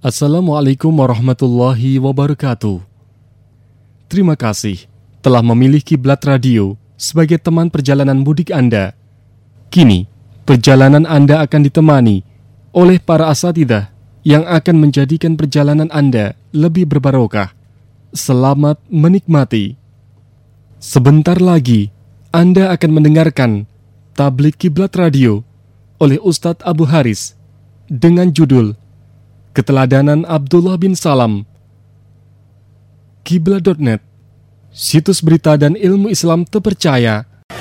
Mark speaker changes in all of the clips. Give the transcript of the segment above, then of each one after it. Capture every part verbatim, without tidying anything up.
Speaker 1: Assalamualaikum warahmatullahi wabarakatuh. Terima kasih telah memilih Kiblat Radio sebagai teman perjalanan mudik Anda. Kini, perjalanan Anda akan ditemani oleh para asatidzah yang akan menjadikan perjalanan Anda lebih berbarokah. Selamat menikmati. Sebentar lagi, Anda akan mendengarkan Tablik Kiblat Radio oleh Ustadz Abu Haris dengan judul Keteladanan Abdullah bin Salam. Kiblat titik net, situs berita dan ilmu Islam terpercaya.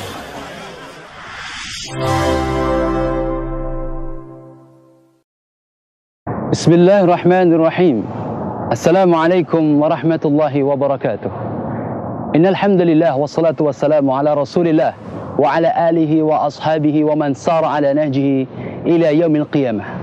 Speaker 2: Bismillahirrahmanirrahim. Assalamualaikum warahmatullahi wabarakatuh. Innal hamdalillah wassalatu wassalamu ala Rasulillah wa ala alihi wa ashabihi wa man sara ala nahjihi ila yaumil qiyamah.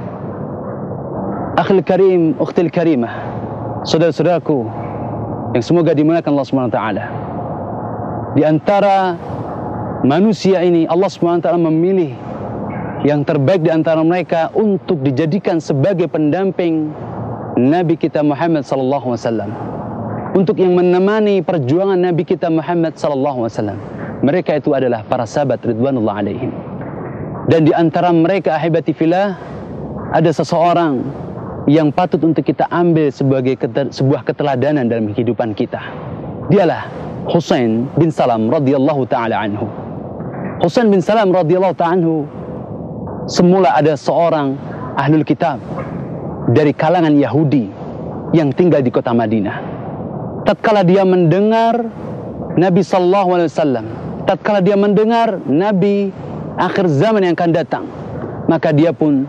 Speaker 2: Akhil karim, ukhtil karimah, saudara-saudaraku yang semoga dimuliakan Allah subhanahu wa taala. Di antara manusia ini Allah subhanahu wa taala memilih yang terbaik di antara mereka untuk dijadikan sebagai pendamping Nabi kita Muhammad sallallahu alaihi wasallam, untuk yang menemani perjuangan Nabi kita Muhammad sallallahu alaihi wasallam. Mereka itu adalah para sahabat ridwanullah alaihim. Dan di antara mereka ahibati fillah, ada seseorang yang patut untuk kita ambil sebagai keter, sebuah keteladanan dalam kehidupan kita. Dialah Husain bin Salam radhiyallahu taala anhu. Husain bin Salam radhiyallahu taala anhu semula ada seorang ahlul kitab dari kalangan Yahudi yang tinggal di kota Madinah. Tatkala dia mendengar Nabi sallallahu alaihi wasallam, tatkala dia mendengar Nabi akhir zaman yang akan datang, maka dia pun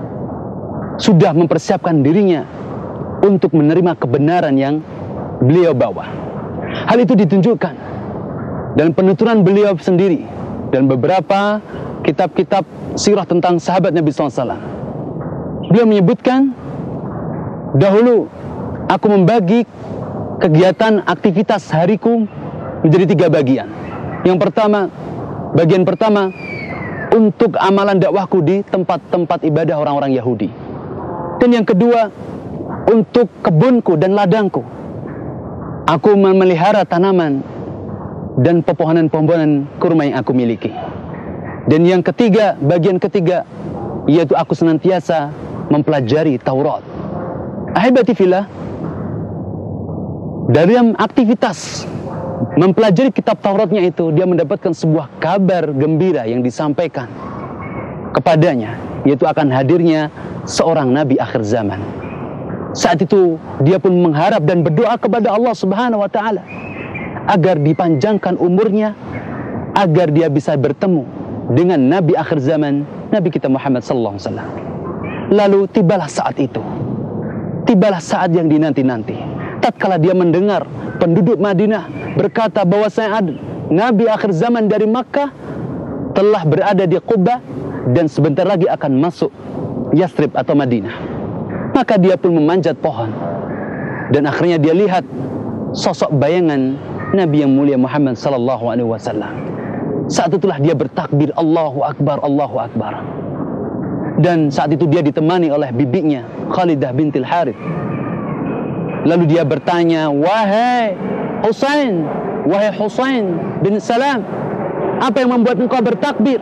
Speaker 2: sudah mempersiapkan dirinya untuk menerima kebenaran yang beliau bawa. Hal itu ditunjukkan dalam penuturan beliau sendiri dan beberapa kitab-kitab sirah tentang sahabat Nabi sallallahu alaihi wasallam. Beliau menyebutkan, dahulu aku membagi kegiatan aktivitas hariku menjadi tiga bagian. Yang pertama, bagian pertama untuk amalan dakwahku di tempat-tempat ibadah orang-orang Yahudi. Dan yang kedua, untuk kebunku dan ladangku. Aku memelihara tanaman dan pepohonan-pepohonan kurma yang aku miliki. Dan yang ketiga, bagian ketiga, yaitu aku senantiasa mempelajari Taurat. Ahibati fillah, dalam aktivitas mempelajari kitab Tauratnya itu, dia mendapatkan sebuah kabar gembira yang disampaikan kepadanya, yaitu akan hadirnya seorang nabi akhir zaman. Saat itu dia pun mengharap dan berdoa kepada Allah Subhanahu wa taala agar dipanjangkan umurnya, agar dia bisa bertemu dengan nabi akhir zaman, Nabi kita Muhammad sallallahu alaihi wasallam. Lalu tibalah saat itu. Tibalah saat yang dinanti-nanti. Tatkala dia mendengar penduduk Madinah berkata bahwasanya nabi akhir zaman dari Makkah telah berada di Quba dan sebentar lagi akan masuk Yathrib atau Madinah. Maka dia pun memanjat pohon dan akhirnya dia lihat sosok bayangan Nabi yang mulia Muhammad sallallahu alaihi wasallam. Saat itulah dia bertakbir Allahu Akbar, Allahu Akbar. Dan saat itu dia ditemani oleh bibinya Khalidah bintil Harith. Lalu dia bertanya, "Wahai Husain, wahai Husain bin Salam, apa yang membuat engkau bertakbir?"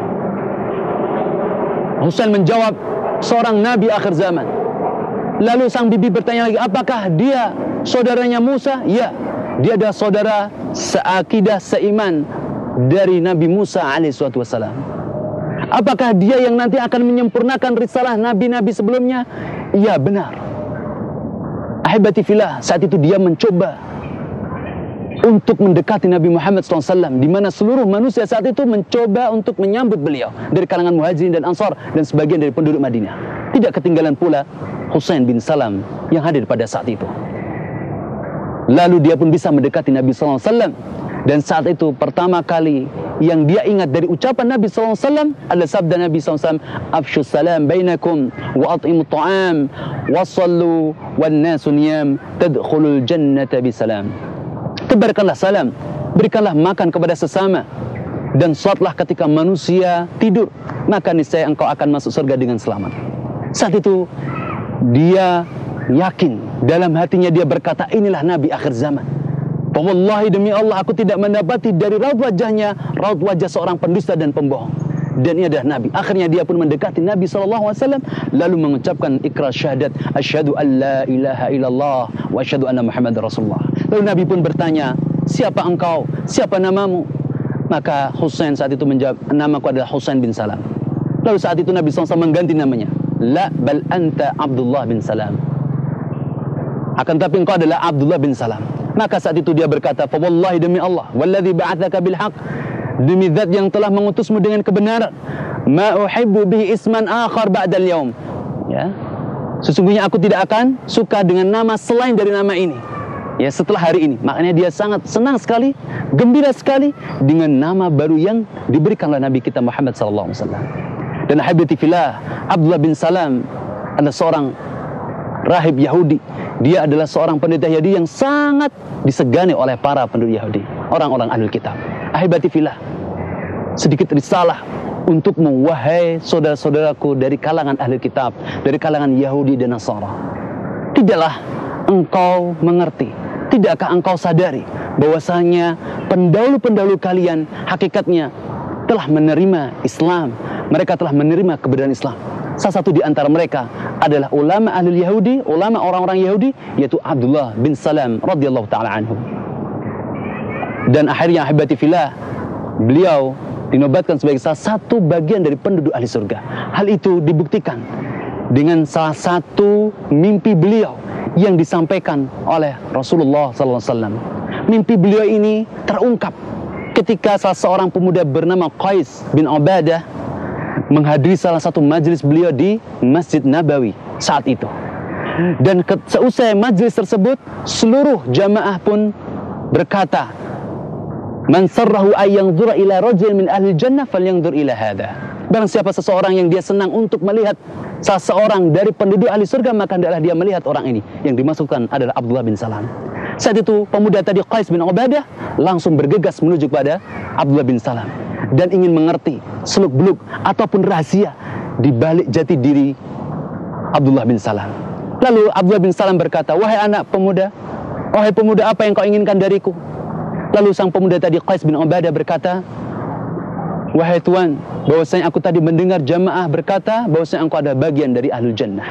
Speaker 2: Husain menjawab, seorang nabi akhir zaman. Lalu sang bibi bertanya lagi, apakah dia saudaranya Musa? Ya, dia adalah saudara seakidah, seiman dari Nabi Musa alaihi wassalam. Apakah dia yang nanti akan menyempurnakan risalah nabi-nabi sebelumnya? Iya, benar. Ahibati fillah, saat itu dia mencoba untuk mendekati Nabi Muhammad sallallahu alaihi wasallam, di mana seluruh manusia saat itu mencoba untuk menyambut beliau dari kalangan Muhajirin dan Ansar dan sebagian dari penduduk Madinah. Tidak ketinggalan pula Husain bin Salam yang hadir pada saat itu. Lalu dia pun bisa mendekati Nabi sallallahu alaihi wasallam, dan saat itu pertama kali yang dia ingat dari ucapan Nabi sallallahu alaihi wasallam adalah sabda Nabi sallallahu alaihi wasallam, "Afshu salam bainakum wa at'imu ta'am wa sallu wan nasu niyam tadkhulul jannata bisalam." Tebarkanlah salam, berikanlah makan kepada sesama, dan salatlah ketika manusia tidur, maka niscaya engkau akan masuk surga dengan selamat. Saat itu dia yakin, dalam hatinya dia berkata, inilah Nabi akhir zaman. Wallahi demi Allah, aku tidak mendapati dari raut wajahnya raut wajah seorang pendusta dan pembohong. Dan ia adalah Nabi. Akhirnya dia pun mendekati Nabi shallallahu alaihi wasallam, lalu mengucapkan ikrar syahadat, asyhadu an la ilaha illallah wa asyhadu anna Muhammadar Rasulullah. Lalu Nabi pun bertanya, siapa engkau? Siapa namamu? Maka Husain saat itu menjawab, namaku adalah Husain bin Salam. Lalu saat itu Nabi shallallahu alaihi wasallam mengganti namanya, la bal anta Abdullah bin Salam. Akan tapi engkau adalah Abdullah bin Salam. Maka saat itu dia berkata, fa wallahi demi Allah, walladzi ba'atsaka bil haqq, demi zat yang telah mengutusmu dengan kebenaran, ma uhibbu bihi isman akhar ba'dal yaum. Ya. Sesungguhnya aku tidak akan suka dengan nama selain dari nama ini. Ya, setelah hari ini. Makanya dia sangat senang sekali, gembira sekali dengan nama baru yang diberikan oleh Nabi kita Muhammad sallallahu alaihi wasallam. Dan habibati fillah, Abdullah bin Salam adalah seorang rahib Yahudi. Dia adalah seorang pendeta Yahudi yang sangat disegani oleh para penduduk Yahudi, orang-orang ahlul kitab. Ahibati fillah, sedikit risalah untukmu, wahai saudara-saudaraku dari kalangan ahlul kitab, dari kalangan Yahudi dan Nasara. Tidaklah engkau mengerti, tidakkah engkau sadari bahwasanya pendahulu-pendahulu kalian hakikatnya telah menerima Islam, mereka telah menerima kebenaran Islam. Salah satu di antara mereka adalah ulama ahlul Yahudi, ulama orang-orang Yahudi, yaitu Abdullah bin Salam radhiyallahu taala anhu. Dan akhirnya ahibati fillah, beliau dinobatkan sebagai salah satu bagian dari penduduk ahli surga. Hal itu dibuktikan dengan salah satu mimpi beliau yang disampaikan oleh Rasulullah sallallahu alaihi wasallam. Mimpi beliau ini terungkap ketika salah seorang pemuda bernama Qais bin Ubadah menghadiri salah satu majelis beliau di Masjid Nabawi saat itu. Dan seusai majelis tersebut, seluruh jamaah pun berkata, man sarrahu ay yanzura ila rajulin min ahli jannah falyanzur ila hadha. Barang siapa seseorang yang dia senang untuk melihat salah seorang dari penduduk ahli surga, maka hendaklah dia melihat orang ini. Yang dimaksudkan adalah Abdullah bin Salam. Saat itu pemuda tadi Qais bin Ubadah langsung bergegas menuju kepada Abdullah bin Salam dan ingin mengerti seluk-beluk ataupun rahasia di balik jati diri Abdullah bin Salam. Lalu Abdullah bin Salam berkata, wahai anak pemuda, wahai pemuda, apa yang kau inginkan dariku? Lalu sang pemuda tadi Qais bin Ubadah berkata, wahai Tuan, bahwasanya aku tadi mendengar jamaah berkata bahwasanya engkau ada bagian dari ahlul jannah.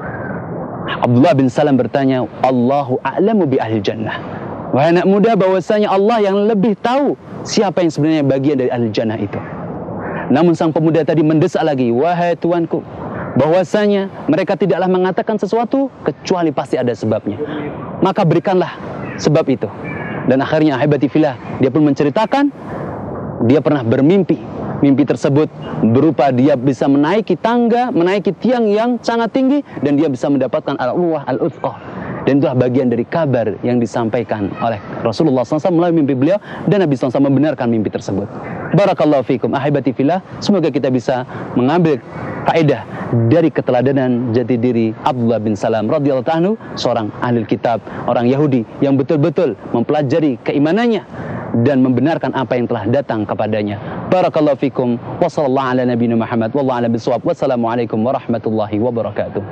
Speaker 2: Abdullah bin Salam bertanya, Allahu a'lamu bi ahlul jannah. Wahai anak muda, bahwasanya Allah yang lebih tahu siapa yang sebenarnya bagian dari ahlul jannah itu. Namun sang pemuda tadi mendesak lagi, wahai tuanku, bahwasanya mereka tidaklah mengatakan sesuatu kecuali pasti ada sebabnya. Maka berikanlah sebab itu. Dan akhirnya ahibati fillah, dia pun menceritakan dia pernah bermimpi. Mimpi tersebut berupa dia bisa menaiki tangga, menaiki tiang yang sangat tinggi, dan dia bisa mendapatkan al-urwah al-uthqah. Dan itulah bagian dari kabar yang disampaikan oleh Rasulullah shallallahu alaihi wasallam melalui mimpi beliau, dan Nabi shallallahu alaihi wasallam membenarkan mimpi tersebut. Barakallahu fikum, ahibati fillah. Semoga kita bisa mengambil faedah dari keteladanan jati diri Abdullah bin Salam radhiyallahu anhu, seorang ahli kitab, orang Yahudi yang betul-betul mempelajari keimanannya dan membenarkan apa yang telah datang kepadanya. Barakallahu fikum, wa sallallahu ala nabiyina Muhammad wallahu ala bisawab. Wassalamualaikum warahmatullahi wabarakatuh.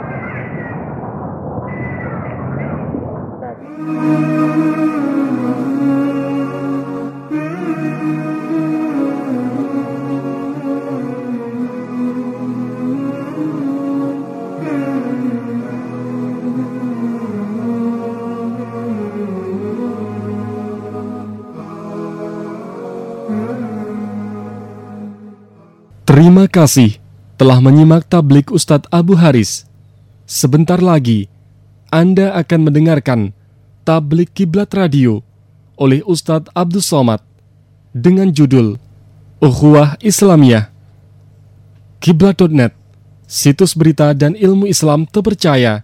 Speaker 1: Terima kasih telah menyimak tablik Ustadz Abu Haris. Sebentar lagi Anda akan mendengarkan tablik Kiblat Radio oleh Ustadz Abdus Somad dengan judul Ukhuwah Islamiyah. Kiblat titik net, situs berita dan ilmu Islam terpercaya.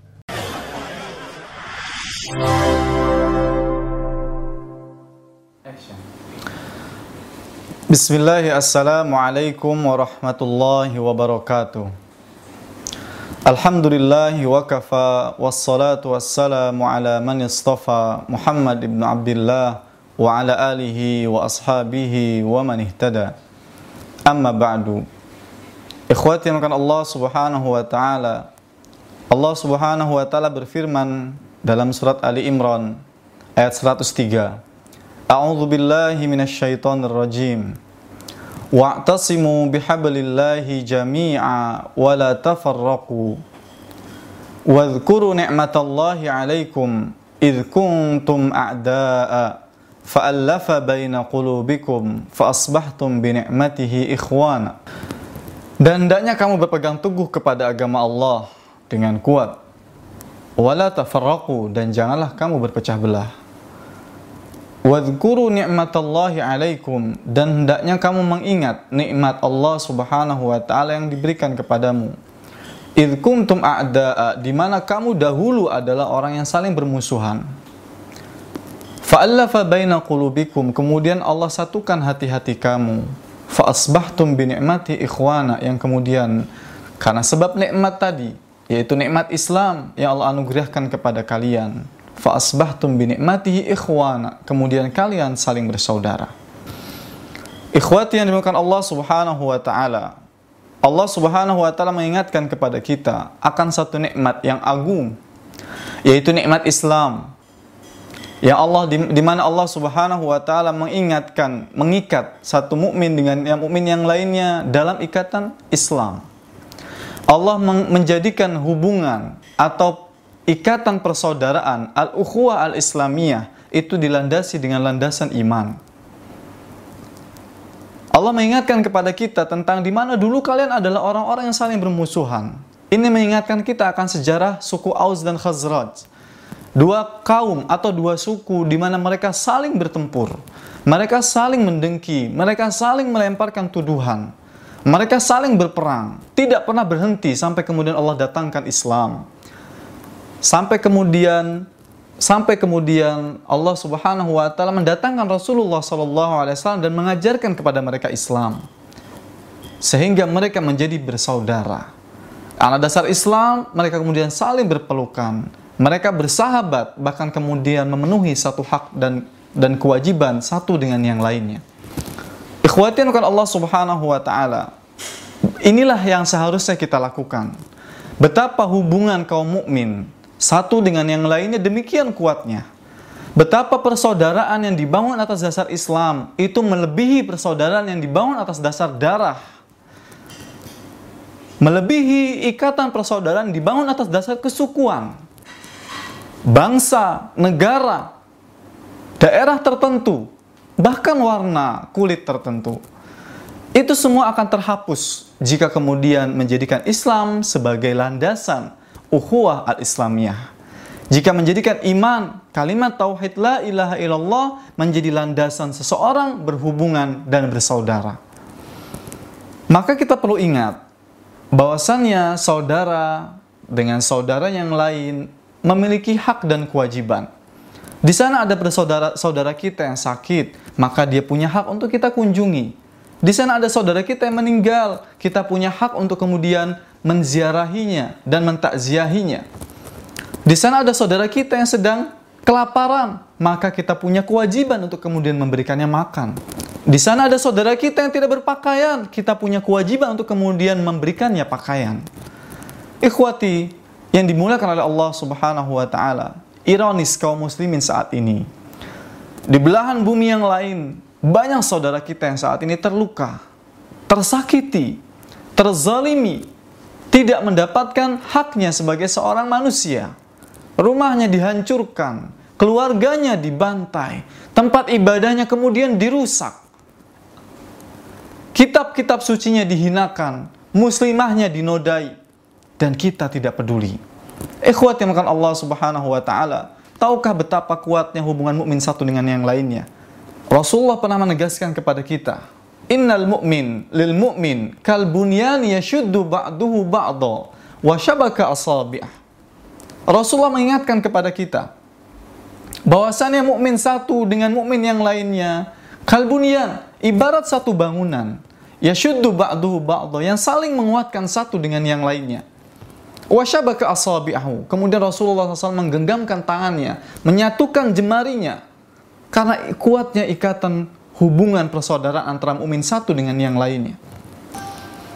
Speaker 3: Bismillahirrahmanirrahim. Assalamualaikum warahmatullahi wabarakatuh. Alhamdulillahi wa kafa, wassalatu wassalamu ala man istafa Muhammad ibn Abdullah wa ala alihi wa ashabihi wa man ihtada. Amma ba'du. Ikhwati yang Allah subhanahu wa ta'ala, Allah Subhanahu wa taala berfirman dalam surat Ali Imran ayat seratus tiga. A'udzu billahi minasyaitonir rajim. Wa'tasimu bihablillahi jami'a wa la tafarraqu. Wadhkuru ni'matallahi 'alaikum idh kuntum a'da'a fa'allafa baina qulubikum fa asbahtum bi ni'matihi ikhwana. Dan hendaknya kamu berpegang teguh kepada agama Allah dengan kuat. Wala tafarraqu, dan janganlah kamu berpecah belah. Wadhkuru ni'matallahi 'alaikum, dan hendaknya kamu mengingat nikmat Allah Subhanahu wa taala yang diberikan kepadamu. Idh kuntum a'da'a, di mana kamu dahulu adalah orang yang saling bermusuhan. Fa'allafa baina qulubikum, kemudian Allah satukan hati-hati kamu. Fa asbahtum bi ni'mati ikhwana, yang kemudian karena sebab nikmat tadi, yaitu nikmat Islam yang Allah anugerahkan kepada kalian, fa asbahtum bi ni'matihi ikhwana, kemudian kalian saling bersaudara. Ikhwati yang dimuliakan Allah Subhanahu wa taala, Allah Subhanahu wa taala mengingatkan kepada kita akan satu nikmat yang agung, yaitu nikmat Islam. Yang Allah di, di mana Allah Subhanahu wa taala mengingatkan, mengikat satu mukmin dengan yang mukmin yang lainnya dalam ikatan Islam. Allah men- menjadikan hubungan atau ikatan persaudaraan al-ukhuwah al-islamiyah itu dilandasi dengan landasan iman. Allah mengingatkan kepada kita tentang di mana dulu kalian adalah orang-orang yang saling bermusuhan. Ini mengingatkan kita akan sejarah suku Aus dan Khazraj. Dua kaum atau dua suku di mana mereka saling bertempur. Mereka saling mendengki, mereka saling melemparkan tuduhan. Mereka saling berperang, tidak pernah berhenti sampai kemudian Allah datangkan Islam. Sampai kemudian sampai kemudian Allah Subhanahu wa taala mendatangkan Rasulullah sallallahu alaihi wasallam dan mengajarkan kepada mereka Islam. Sehingga mereka menjadi bersaudara. Karena dasar Islam, mereka kemudian saling berpelukan. Mereka bersahabat, bahkan kemudian memenuhi satu hak dan dan kewajiban satu dengan yang lainnya. Ikhwatin bukan Allah Subhanahu wa taala. Inilah yang seharusnya kita lakukan. Betapa hubungan kaum mukmin satu dengan yang lainnya demikian kuatnya. Betapa persaudaraan yang dibangun atas dasar Islam itu melebihi persaudaraan yang dibangun atas dasar darah. Melebihi ikatan persaudaraan dibangun atas dasar kesukuan, bangsa, negara, daerah tertentu, bahkan warna kulit tertentu. Itu semua akan terhapus jika kemudian menjadikan Islam sebagai landasan ukhuwah al-islamiyah. Jika menjadikan iman, kalimat tauhid la ilaha illallah menjadi landasan seseorang berhubungan dan bersaudara. Maka kita perlu ingat bahwasannya saudara dengan saudara yang lain memiliki hak dan kewajiban. Di sana ada saudara-saudara kita yang sakit, maka dia punya hak untuk kita kunjungi. Di sana ada saudara kita yang meninggal, kita punya hak untuk kemudian menziarahinya dan mentakziahinya. Di sana ada saudara kita yang sedang kelaparan, maka kita punya kewajiban untuk kemudian memberikannya makan. Di sana ada saudara kita yang tidak berpakaian, kita punya kewajiban untuk kemudian memberikannya pakaian. Ikhwati yang dimuliakan oleh Allah Subhanahu wa taala, ironis kaum muslimin saat ini, di belahan bumi yang lain, banyak saudara kita yang saat ini terluka, tersakiti, terzalimi, tidak mendapatkan haknya sebagai seorang manusia. Rumahnya dihancurkan, keluarganya dibantai, tempat ibadahnya kemudian dirusak, kitab-kitab sucinya dihinakan, muslimahnya dinodai, dan kita tidak peduli. Ikhwat yang makan Allah Subhanahu wa taala, tahukah betapa kuatnya hubungan mukmin satu dengan yang lainnya? Rasulullah pernah menegaskan kepada kita, innal mu'min lil mu'min kal bunyan yashuddu ba'duhu ba'dha wa syabaka asabi'ah. Rasulullah mengingatkan kepada kita bahwasannya mukmin satu dengan mukmin yang lainnya kal bunyan, ibarat satu bangunan, yashuddu ba'duhu ba'dha, yang saling menguatkan satu dengan yang lainnya. Wa syabaka asabi'ahu. Kemudian Rasulullah shallallahu alaihi wasallam menggenggamkan tangannya, menyatukan jemarinya, karena kuatnya ikatan hubungan persaudaraan antara mukmin satu dengan yang lainnya.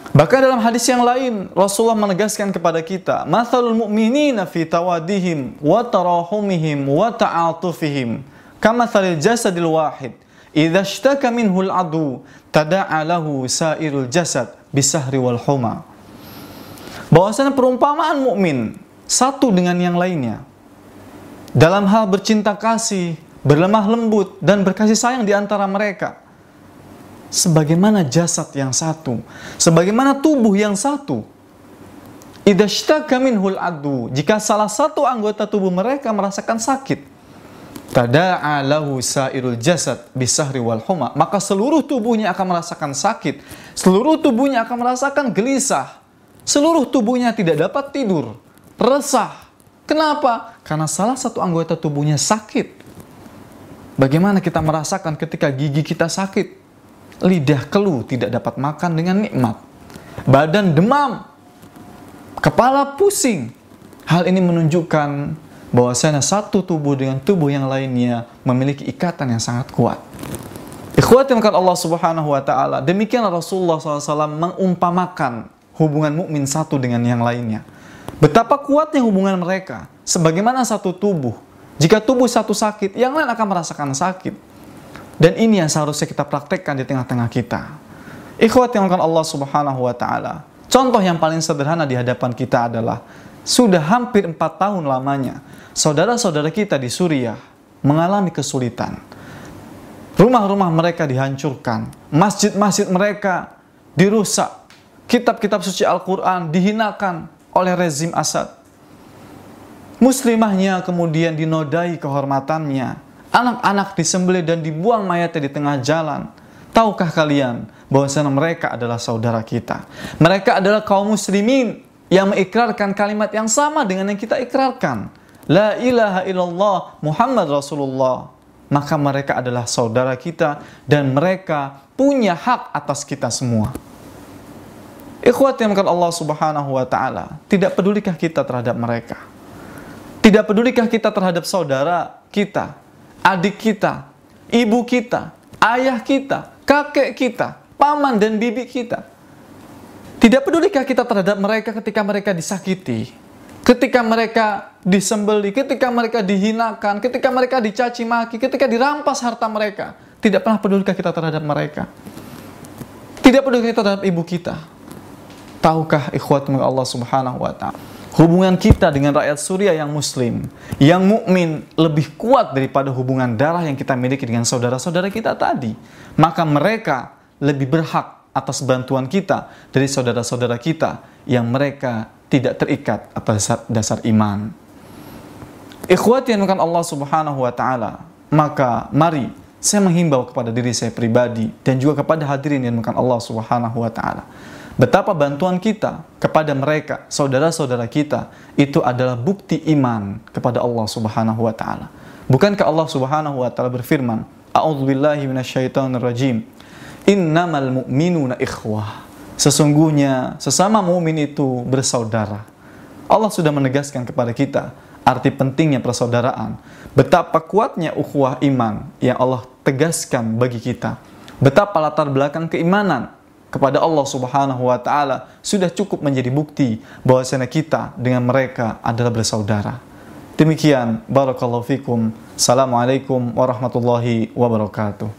Speaker 3: Bahkan dalam hadis yang lain, Rasulullah menegaskan kepada kita, "Matsalul mu'minina fi tawaddihim wa tarahumihim wa ta'atufihim, kamatsalil jasadil wahid, idza ishtaka minhul adu, tada'a lahu sa'irul jasad bisahri wal huma." Bahwasanya perumpamaan mukmin satu dengan yang lainnya dalam hal bercinta kasih, berlemah lembut, dan berkasih sayang di antara mereka, sebagaimana jasad yang satu, sebagaimana tubuh yang satu. Idza ishtaka minhul adu, jika salah satu anggota tubuh mereka merasakan sakit, tada'a lahu sa'irul jasad bisahri wal huma, maka seluruh tubuhnya akan merasakan sakit, seluruh tubuhnya akan merasakan gelisah, seluruh tubuhnya tidak dapat tidur, resah. Kenapa? Karena salah satu anggota tubuhnya sakit. Bagaimana kita merasakan ketika gigi kita sakit? Lidah keluh, tidak dapat makan dengan nikmat, badan demam, kepala pusing. Hal ini menunjukkan bahwasanya satu tubuh dengan tubuh yang lainnya memiliki ikatan yang sangat kuat. Ikhwati yang Allah Subhanahu wa taala, demikianlah Rasulullah shallallahu alaihi wasallam mengumpamakan hubungan mukmin satu dengan yang lainnya. Betapa kuatnya hubungan mereka, sebagaimana satu tubuh. Jika tubuh satu sakit, yang lain akan merasakan sakit. Dan ini yang seharusnya kita praktekkan di tengah-tengah kita. Ikhwat yang akan Allah Subhanahu wa taala. Contoh yang paling sederhana di hadapan kita adalah sudah hampir empat tahun lamanya saudara-saudara kita di Suriah mengalami kesulitan. Rumah-rumah mereka dihancurkan, masjid-masjid mereka dirusak, kitab-kitab suci Al-Quran dihinakan oleh rezim Asad. Muslimahnya kemudian dinodai kehormatannya. Anak-anak disembelih dan dibuang mayatnya di tengah jalan. Tahukah kalian bahwasanya mereka adalah saudara kita? Mereka adalah kaum muslimin yang mengikrarkan kalimat yang sama dengan yang kita ikrarkan. La ilaha illallah Muhammad Rasulullah. Maka mereka adalah saudara kita dan mereka punya hak atas kita semua. Ikhwati yang Allah Subhanahu wa taala, tidak pedulikah kita terhadap mereka? Tidak pedulikah kita terhadap saudara kita, adik kita, ibu kita, ayah kita, kakek kita, paman dan bibi kita? Tidak pedulikah kita terhadap mereka ketika mereka disakiti, ketika mereka disembelih, ketika mereka dihinakan, ketika mereka dicaci maki, ketika dirampas harta mereka? Tidak pernah pedulikah kita terhadap mereka? Tidak pedulikah kita terhadap ibu kita? Tahukah ikhwatmu Allah Subhanahu wa taala, hubungan kita dengan rakyat Suriah yang muslim, yang mukmin lebih kuat daripada hubungan darah yang kita miliki dengan saudara-saudara kita tadi. Maka mereka lebih berhak atas bantuan kita dari saudara-saudara kita yang mereka tidak terikat atas dasar, dasar iman. Ikhwati yang dimuliakan Allah Subhanahu wa taala, maka mari saya menghimbau kepada diri saya pribadi dan juga kepada hadirin yang dimuliakan Allah Subhanahu wa taala, betapa bantuan kita kepada mereka, saudara-saudara kita, itu adalah bukti iman kepada Allah Subhanahu wa taala. Bukankah Allah Subhanahu wa taala berfirman, A'udzubillahi minasyaitonirrajim, innamal mu'minuna ikhwah. Sesungguhnya sesama mukmin itu bersaudara. Allah sudah menegaskan kepada kita arti pentingnya persaudaraan. Betapa kuatnya ukhuwah iman yang Allah tegaskan bagi kita. Betapa latar belakang keimanan kepada Allah Subhanahu wa taala sudah cukup menjadi bukti bahwasanya kita dengan mereka adalah bersaudara. Demikian, barakallahu fikum. Assalamualaikum warahmatullahi wabarakatuh.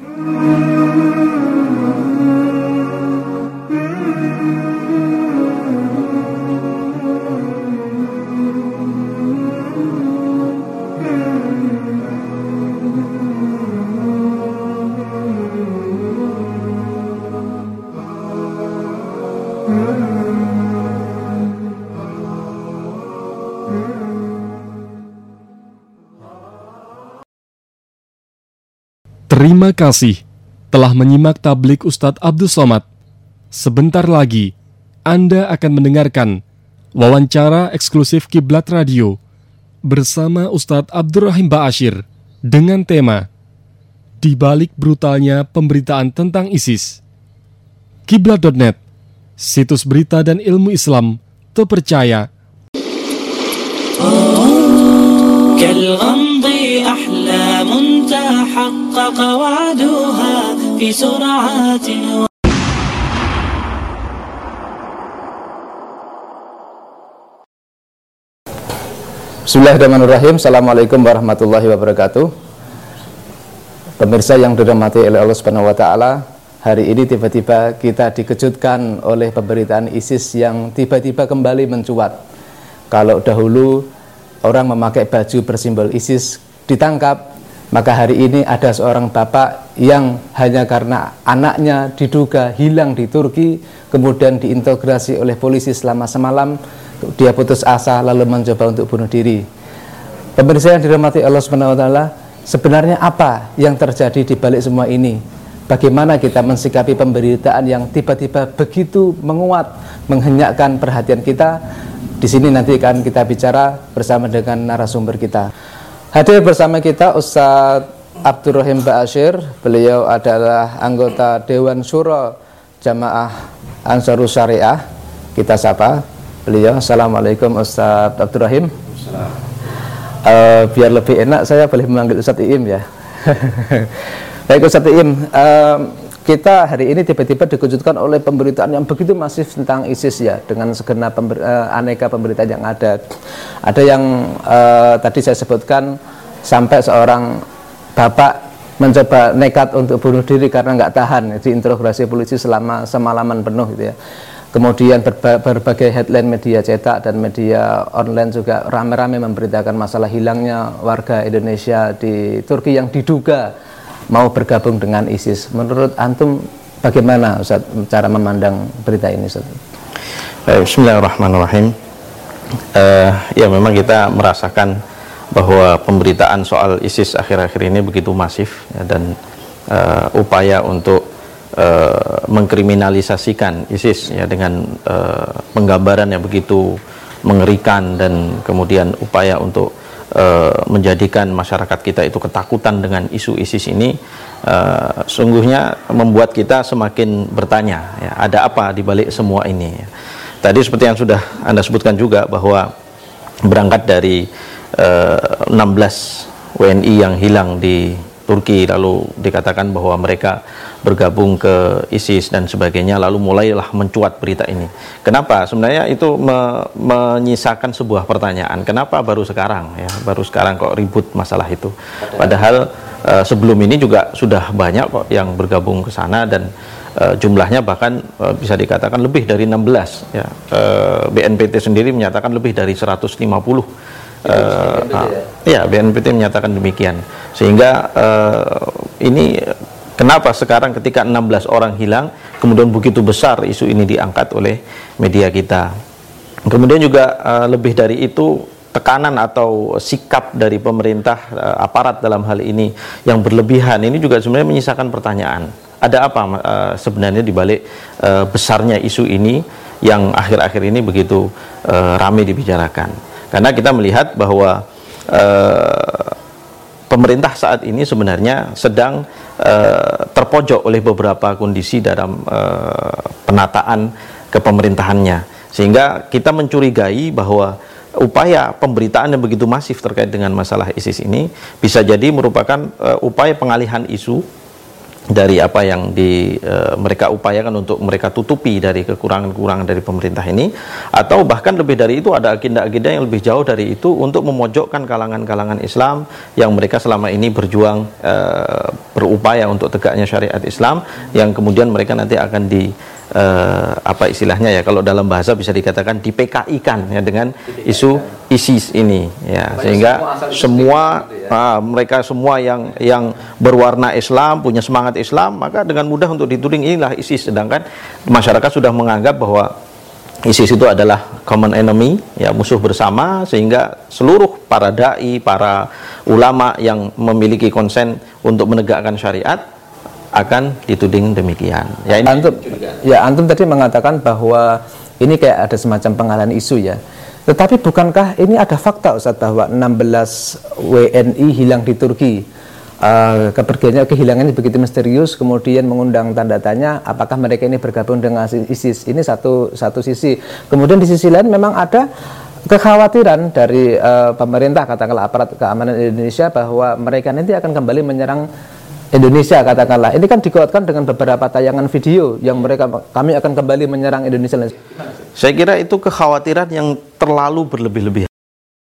Speaker 1: Terima kasih telah menyimak tablik Ustadz Abdul Somad. Sebentar lagi Anda akan mendengarkan wawancara eksklusif Kiblat Radio bersama Ustadz Abdurrahim Ba'asyir dengan tema Di balik brutalnya pemberitaan tentang ISIS. Kiblat titik net, situs berita dan ilmu Islam terpercaya.
Speaker 4: أحلام تحقق وعدها في سرعات
Speaker 5: Bismillahirrahmanirrahim. Assalamualaikum warahmatullahi wabarakatuh. Pemirsa yang dirahmati oleh Allah Subhanahu wa taala, hari ini tiba-tiba kita dikejutkan oleh pemberitaan ISIS yang tiba-tiba kembali mencuat. Kalau dahulu orang memakai baju bersimbol ISIS ditangkap, maka hari ini ada seorang bapak yang hanya karena anaknya diduga hilang di Turki, kemudian diintegrasi oleh polisi selama semalam, dia putus asa lalu mencoba untuk bunuh diri. Pemirsa yang dirahmati Allah Subhanahu wa taala, sebenarnya apa yang terjadi di balik semua ini? Bagaimana kita mensikapi pemberitaan yang tiba-tiba begitu menguat, menghenyakkan perhatian kita? Di sini nanti akan kita bicara bersama dengan narasumber kita. Hadir bersama kita Ustadz Abdurrahim Ba'asyir. Beliau adalah anggota Dewan Syuro Jamaah Ansarus Syariah. Kita sapa beliau. Assalamualaikum Ustadz Abdurrahim. uh, Biar lebih enak saya boleh memanggil Ustadz Iim ya. Baik Ustadz Iim, uh, kita hari ini tiba-tiba dikejutkan oleh pemberitaan yang begitu masif tentang ISIS ya, dengan segenap pember, uh, aneka pemberitaan yang ada. Ada yang uh, tadi saya sebutkan sampai seorang bapak mencoba nekat untuk bunuh diri karena nggak tahan diinterogasi polisi selama semalaman penuh gitu ya. Kemudian berba berbagai headline media cetak dan media online juga rame-rame memberitakan masalah hilangnya warga Indonesia di Turki yang diduga mau bergabung dengan ISIS. Menurut antum bagaimana Ustaz cara memandang berita ini Ustaz?
Speaker 6: Bismillahirrahmanirrahim. Uh, ya memang kita merasakan bahwa pemberitaan soal ISIS akhir-akhir ini begitu masif ya, dan uh, upaya untuk Uh, mengkriminalisasikan ISIS ya, dengan uh, penggambaran yang begitu mengerikan dan kemudian upaya untuk uh, menjadikan masyarakat kita itu ketakutan dengan isu ISIS ini uh, sungguhnya membuat kita semakin bertanya ya, ada apa di balik semua ini ya. Tadi seperti yang sudah Anda sebutkan juga bahwa berangkat dari uh, enam belas W N I yang hilang di Turki, lalu dikatakan bahwa mereka bergabung ke ISIS dan sebagainya, lalu mulailah mencuat berita ini. Kenapa? Sebenarnya itu me menyisakan sebuah pertanyaan, kenapa baru sekarang ya, baru sekarang kok ribut masalah itu, padahal uh, sebelum ini juga sudah banyak kok yang bergabung ke sana dan uh, jumlahnya bahkan uh, bisa dikatakan lebih dari enam belas ya. uh, B N P T sendiri menyatakan lebih dari seratus lima puluh. Uh, uh, ya B N P T menyatakan demikian, sehingga uh, ini kenapa sekarang ketika enam belas orang hilang kemudian begitu besar isu ini diangkat oleh media kita. Kemudian juga uh, lebih dari itu tekanan atau sikap dari pemerintah, uh, aparat dalam hal ini yang berlebihan, ini juga sebenarnya menyisakan pertanyaan, ada apa uh, sebenarnya di balik uh, besarnya isu ini yang akhir-akhir ini begitu uh, ramai dibicarakan. Karena kita melihat bahwa uh, pemerintah saat ini sebenarnya sedang uh, terpojok oleh beberapa kondisi dalam uh, penataan kepemerintahannya, sehingga kita mencurigai bahwa upaya pemberitaan yang begitu masif terkait dengan masalah ISIS ini bisa jadi merupakan uh, upaya pengalihan isu dari apa yang di e, mereka upayakan untuk mereka tutupi dari kekurangan-kekurangan dari pemerintah ini, atau bahkan lebih dari itu ada agenda-agenda yang lebih jauh dari itu untuk memojokkan kalangan-kalangan Islam yang mereka selama ini berjuang e, berupaya untuk tegaknya syariat Islam, yang kemudian mereka nanti akan di e, apa istilahnya ya, kalau dalam bahasa bisa dikatakan di P K I-kan ya dengan isu ISIS ini ya, sehingga semua ah, mereka semua yang yang berwarna Islam, punya semangat Islam, maka dengan mudah untuk dituding inilah ISIS, sedangkan masyarakat sudah menganggap bahwa ISIS itu adalah common enemy ya, musuh bersama, sehingga seluruh para dai, para ulama yang memiliki konsen untuk menegakkan syariat akan dituding demikian. Ya, ini
Speaker 5: antum, ya antum tadi mengatakan bahwa ini kayak ada semacam pengalihan isu ya. Tetapi bukankah ini ada fakta Ustaz bahwa enam belas W N I hilang di Turki? Uh, kepergiannya, kehilangannya begitu misterius, kemudian mengundang tanda tanya apakah mereka ini bergabung dengan ISIS. Ini satu satu sisi. Kemudian di sisi lain memang ada kekhawatiran dari uh, pemerintah, katakanlah aparat keamanan Indonesia, bahwa mereka nanti akan kembali menyerang Indonesia, katakanlah. Ini kan dikuatkan dengan beberapa tayangan video yang mereka kami akan kembali menyerang Indonesia.
Speaker 6: Saya kira itu kekhawatiran yang terlalu berlebih-lebihan.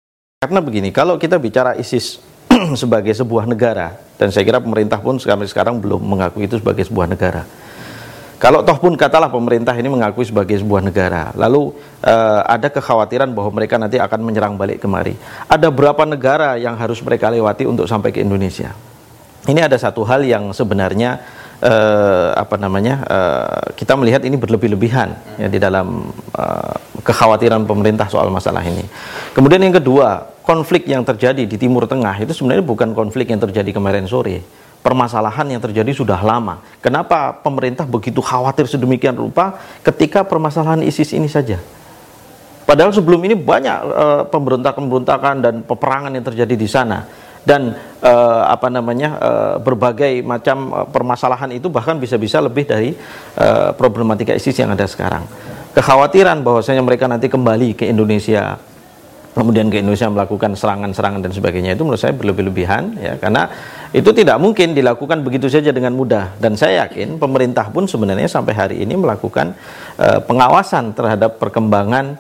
Speaker 6: Karena begini, kalau kita bicara ISIS sebagai sebuah negara, dan saya kira pemerintah pun sekarang sekarang belum mengakui itu sebagai sebuah negara. Kalau toh pun katalah pemerintah ini mengakui sebagai sebuah negara, lalu uh, ada kekhawatiran bahwa mereka nanti akan menyerang balik kemari. Ada berapa negara yang harus mereka lewati untuk sampai ke Indonesia? Ini ada satu hal yang sebenarnya uh, apa namanya uh, kita melihat ini berlebih-lebihan ya, di dalam uh, kekhawatiran pemerintah soal masalah ini. Kemudian yang kedua, konflik yang terjadi di Timur Tengah itu sebenarnya bukan konflik yang terjadi kemarin sore. Permasalahan yang terjadi sudah lama. Kenapa pemerintah begitu khawatir sedemikian rupa ketika permasalahan ISIS ini saja? Padahal sebelum ini banyak uh, pemberontakan-pemberontakan dan peperangan yang terjadi di sana. Dan uh, apa namanya uh, berbagai macam uh, permasalahan itu bahkan bisa-bisa lebih dari uh, problematika ISIS yang ada sekarang. Kekhawatiran bahwasanya mereka nanti kembali ke Indonesia, kemudian ke Indonesia melakukan serangan-serangan dan sebagainya, itu menurut saya berlebih-lebihan ya, karena itu tidak mungkin dilakukan begitu saja dengan mudah. Dan saya yakin pemerintah pun sebenarnya sampai hari ini melakukan uh, pengawasan terhadap perkembangan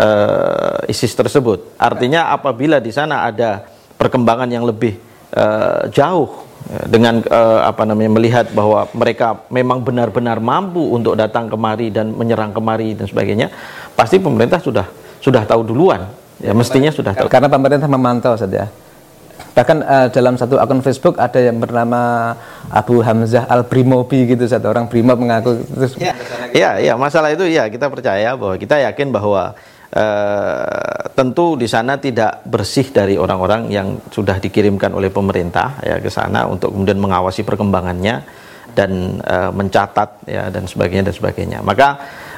Speaker 6: uh, ISIS tersebut. Artinya apabila di sana ada perkembangan yang lebih uh, jauh ya, dengan uh, apa namanya melihat bahwa mereka memang benar-benar mampu untuk datang kemari dan menyerang kemari dan sebagainya, pasti pemerintah sudah sudah tahu duluan. Ya mestinya sudah tahu.
Speaker 5: Karena pemerintah memantau saja. Bahkan uh, dalam satu akun Facebook ada yang bernama Abu Hamzah Al-Brimobi gitu, satu orang Brimob mengaku terus.
Speaker 6: Ya, ya, ya, masalah itu ya kita percaya bahwa kita yakin bahwa uh, tentu di sana tidak bersih dari orang-orang yang sudah dikirimkan oleh pemerintah ya ke sana untuk kemudian mengawasi perkembangannya dan uh, mencatat ya dan sebagainya dan sebagainya. Maka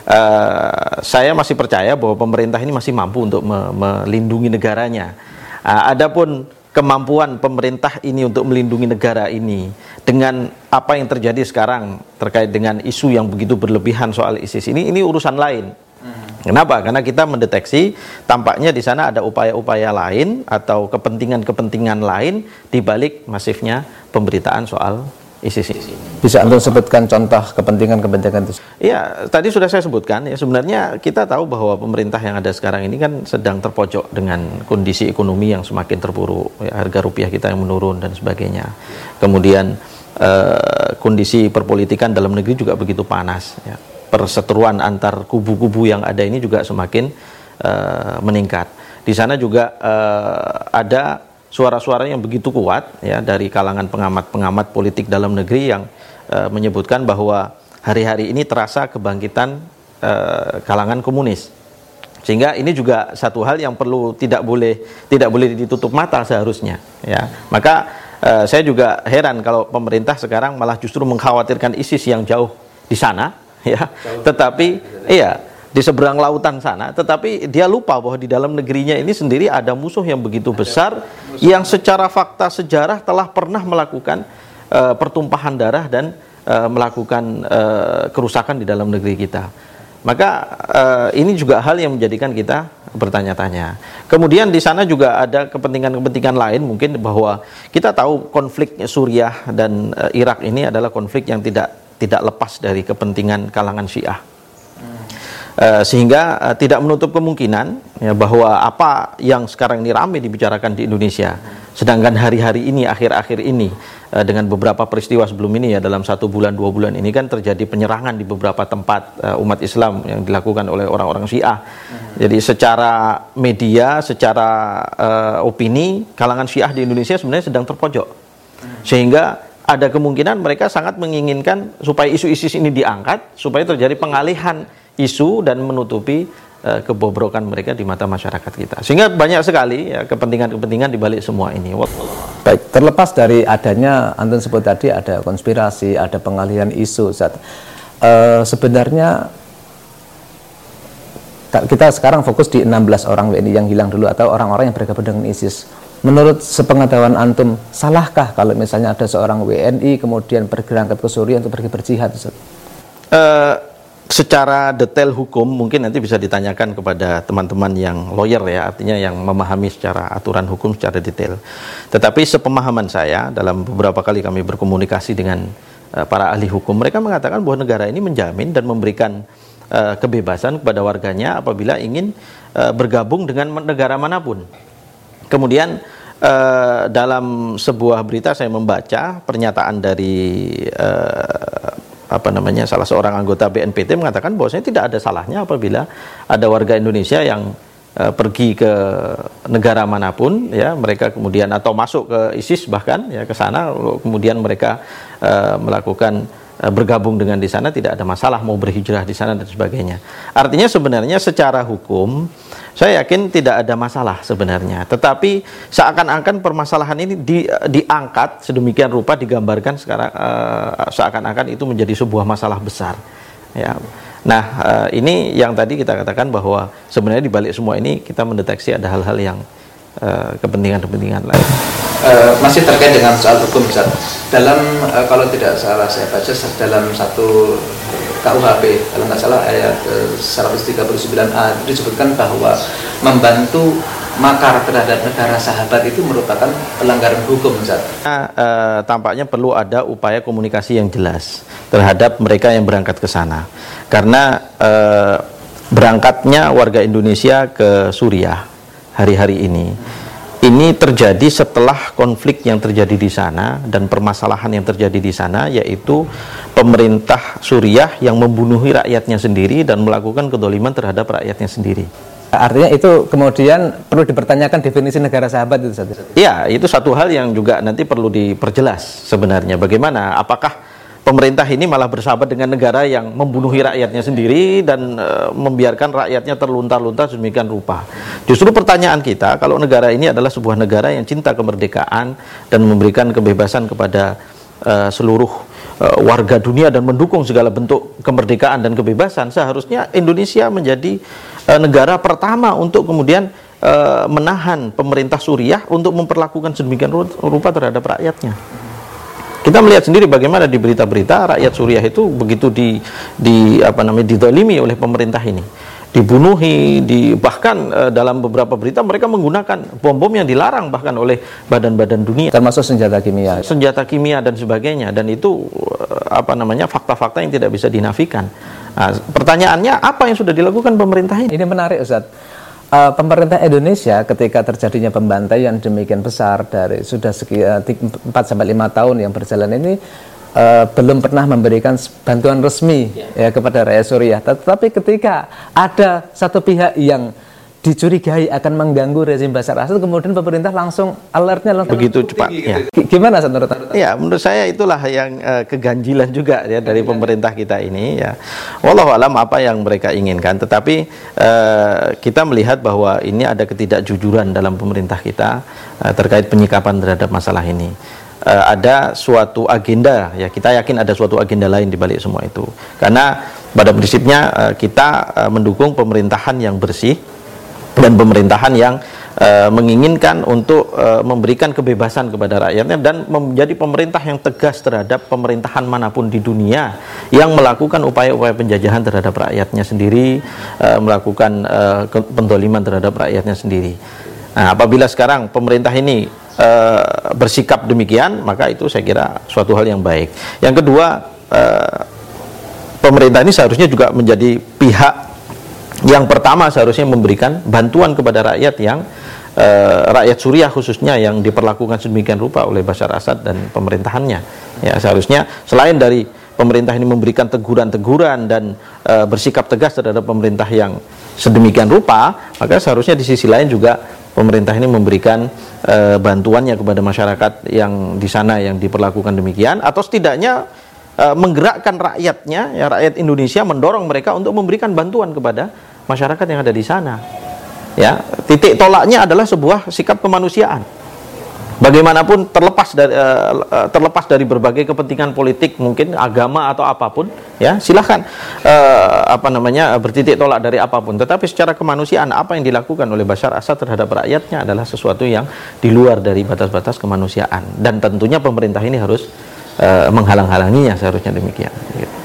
Speaker 6: uh, saya masih percaya bahwa pemerintah ini masih mampu untuk me melindungi negaranya. Uh, adapun kemampuan pemerintah ini untuk melindungi negara ini dengan apa yang terjadi sekarang terkait dengan isu yang begitu berlebihan soal ISIS ini, ini urusan lain. Kenapa? Karena kita mendeteksi tampaknya di sana ada upaya-upaya lain atau kepentingan-kepentingan lain di balik masifnya pemberitaan soal ISIS ini.
Speaker 5: Bisa Anda sebutkan contoh kepentingan-kepentingan itu?
Speaker 6: Iya, tadi sudah saya sebutkan ya, sebenarnya kita tahu bahwa pemerintah yang ada sekarang ini kan sedang terpojok dengan kondisi ekonomi yang semakin terpuruk, ya, harga rupiah kita yang menurun dan sebagainya. Kemudian eh, kondisi perpolitikan dalam negeri juga begitu panas ya. Perseteruan antar kubu-kubu yang ada ini juga semakin uh, meningkat. Di sana juga uh, ada suara-suara yang begitu kuat ya dari kalangan pengamat-pengamat politik dalam negeri yang uh, menyebutkan bahwa hari-hari ini terasa kebangkitan uh, kalangan komunis. Sehingga ini juga satu hal yang perlu tidak boleh tidak boleh ditutup mata seharusnya ya. Maka uh, saya juga heran kalau pemerintah sekarang malah justru mengkhawatirkan ISIS yang jauh di sana ya, tetapi iya di seberang lautan sana, tetapi dia lupa bahwa di dalam negerinya ini sendiri ada musuh yang begitu besar yang secara fakta sejarah telah pernah melakukan uh, pertumpahan darah dan uh, melakukan uh, kerusakan di dalam negeri kita. Maka uh, ini juga hal yang menjadikan kita bertanya-tanya. Kemudian di sana juga ada kepentingan-kepentingan lain, mungkin bahwa kita tahu konflik Suriah dan uh, Irak ini adalah konflik yang tidak tidak lepas dari kepentingan kalangan Syiah, uh, sehingga uh, tidak menutup kemungkinan ya, bahwa apa yang sekarang ini ramai dibicarakan di Indonesia, sedangkan hari-hari ini, akhir-akhir ini uh, dengan beberapa peristiwa sebelum ini ya, dalam satu bulan dua bulan ini kan terjadi penyerangan di beberapa tempat uh, umat Islam yang dilakukan oleh orang-orang Syiah. Jadi secara media, secara uh, opini, kalangan Syiah di Indonesia sebenarnya sedang terpojok, sehingga ada kemungkinan mereka sangat menginginkan supaya isu ISIS ini diangkat, supaya terjadi pengalihan isu dan menutupi uh, kebobrokan mereka di mata masyarakat kita. Sehingga banyak sekali ya, kepentingan-kepentingan di balik semua ini.
Speaker 5: Baik, terlepas dari adanya, Anton sebut tadi ada konspirasi, ada pengalihan isu. Uh, sebenarnya kita sekarang fokus di enam belas orang W N I yang hilang dulu atau orang-orang yang bergabung dengan ISIS. Menurut sepengetahuan Antum, salahkah kalau misalnya ada seorang W N I kemudian berangkat ke Suriah untuk pergi berjihad?
Speaker 6: Uh, secara detail hukum mungkin nanti bisa ditanyakan kepada teman-teman yang lawyer ya, artinya yang memahami secara aturan hukum secara detail. Tetapi sepemahaman saya, dalam beberapa kali kami berkomunikasi dengan uh, para ahli hukum, mereka mengatakan bahwa negara ini menjamin dan memberikan uh, kebebasan kepada warganya apabila ingin uh, bergabung dengan negara manapun. Kemudian eh, dalam sebuah berita saya membaca pernyataan dari eh, apa namanya salah seorang anggota B N P T mengatakan bahwasanya tidak ada salahnya apabila ada warga Indonesia yang uh, pergi ke negara manapun, ya, mereka kemudian atau masuk ke ISIS bahkan, ya, ke sana, kemudian mereka uh, melakukan uh, bergabung dengan di sana, tidak ada masalah mau berhijrah di sana dan sebagainya. Artinya sebenarnya secara hukum saya yakin tidak ada masalah sebenarnya, tetapi seakan-akan permasalahan ini di, diangkat sedemikian rupa, digambarkan sekarang uh, seakan-akan itu menjadi sebuah masalah besar. Ya. Nah, uh, ini yang tadi kita katakan bahwa sebenarnya di balik semua ini kita mendeteksi ada hal-hal yang uh, kepentingan-kepentingan lain.
Speaker 5: Uh, masih terkait dengan soal hukum, Ustaz. Dalam uh, kalau tidak salah saya baca dalam satu K U H P, kalau nggak salah ayat uh, seratus tiga puluh sembilan A disebutkan bahwa membantu makar terhadap negara sahabat itu merupakan pelanggaran hukum, Ustaz.
Speaker 6: Nah, uh, tampaknya perlu ada upaya komunikasi yang jelas terhadap mereka yang berangkat ke sana, karena uh, berangkatnya warga Indonesia ke Suriah hari-hari ini ini terjadi setelah konflik yang terjadi di sana dan permasalahan yang terjadi di sana, yaitu pemerintah Suriah yang membunuhi rakyatnya sendiri dan melakukan kedoliman terhadap rakyatnya sendiri.
Speaker 5: Artinya itu kemudian perlu dipertanyakan definisi negara sahabat itu, Ustaz.
Speaker 6: Ya, itu satu hal yang juga nanti perlu diperjelas sebenarnya. Bagaimana, apakah pemerintah ini malah bersahabat dengan negara yang membunuhi rakyatnya sendiri dan e, membiarkan rakyatnya terluntar-luntar sedemikian rupa. Justru pertanyaan kita, kalau negara ini adalah sebuah negara yang cinta kemerdekaan dan memberikan kebebasan kepada e, seluruh e, warga dunia dan mendukung segala bentuk kemerdekaan dan kebebasan, seharusnya Indonesia menjadi e, negara pertama untuk kemudian e, menahan pemerintah Suriah untuk memperlakukan sedemikian rupa terhadap rakyatnya. Kita melihat sendiri bagaimana di berita-berita rakyat Suriah itu begitu di, di apa namanya didolimi oleh pemerintah ini, dibunuhi, di bahkan e, dalam beberapa berita mereka menggunakan bom-bom yang dilarang bahkan oleh badan-badan dunia,
Speaker 5: termasuk senjata kimia,
Speaker 6: senjata kimia dan sebagainya, dan itu e, apa namanya fakta-fakta yang tidak bisa dinafikan. Nah, pertanyaannya apa yang sudah dilakukan pemerintah ini?
Speaker 5: Ini menarik, Ustaz. Uh, pemerintah Indonesia ketika terjadinya pembantaian demikian besar dari sudah sekitar empat sampai lima tahun yang berjalan ini uh, belum pernah memberikan bantuan resmi ya, ya kepada rakyat Suriah. Tetapi ketika ada satu pihak yang dicurigai akan mengganggu rezim Bashar Assad, kemudian pemerintah langsung alertnya langsung
Speaker 6: begitu cepat. Ya.
Speaker 5: Gimana menurut Anda?
Speaker 6: Ya, menurut saya itulah yang uh, keganjilan juga ya dari pemerintah kita ini ya. Wallahu alam apa yang mereka inginkan, tetapi uh, kita melihat bahwa ini ada ketidakjujuran dalam pemerintah kita uh, terkait penyikapan terhadap masalah ini. Uh, ada suatu agenda, ya kita yakin ada suatu agenda lain di balik semua itu. Karena pada prinsipnya uh, kita uh, mendukung pemerintahan yang bersih dan pemerintahan yang uh, menginginkan untuk uh, memberikan kebebasan kepada rakyatnya dan menjadi pemerintah yang tegas terhadap pemerintahan manapun di dunia yang melakukan upaya-upaya penjajahan terhadap rakyatnya sendiri, uh, melakukan uh, pendoliman terhadap rakyatnya sendiri. Nah, apabila sekarang pemerintah ini uh, bersikap demikian, maka itu saya kira suatu hal yang baik. Yang kedua, uh, pemerintah ini seharusnya juga menjadi pihak yang pertama seharusnya memberikan bantuan kepada rakyat yang eh, rakyat Suriah khususnya yang diperlakukan sedemikian rupa oleh Bashar Assad dan pemerintahannya. Ya, seharusnya selain dari pemerintah ini memberikan teguran-teguran dan e, bersikap tegas terhadap pemerintah yang sedemikian rupa, maka seharusnya di sisi lain juga pemerintah ini memberikan e, bantuannya kepada masyarakat yang di sana yang diperlakukan demikian, atau setidaknya e, menggerakkan rakyatnya, ya rakyat Indonesia, mendorong mereka untuk memberikan bantuan kepada masyarakat yang ada di sana. Ya, titik tolaknya adalah sebuah sikap kemanusiaan. Bagaimanapun terlepas dari uh, terlepas dari berbagai kepentingan politik, mungkin agama atau apapun, ya silahkan uh, apa namanya bertitik tolak dari apapun. Tetapi secara kemanusiaan, apa yang dilakukan oleh Bashar Assad terhadap rakyatnya adalah sesuatu yang di luar dari batas-batas kemanusiaan, dan tentunya pemerintah ini harus uh, menghalang-halanginya, seharusnya demikian.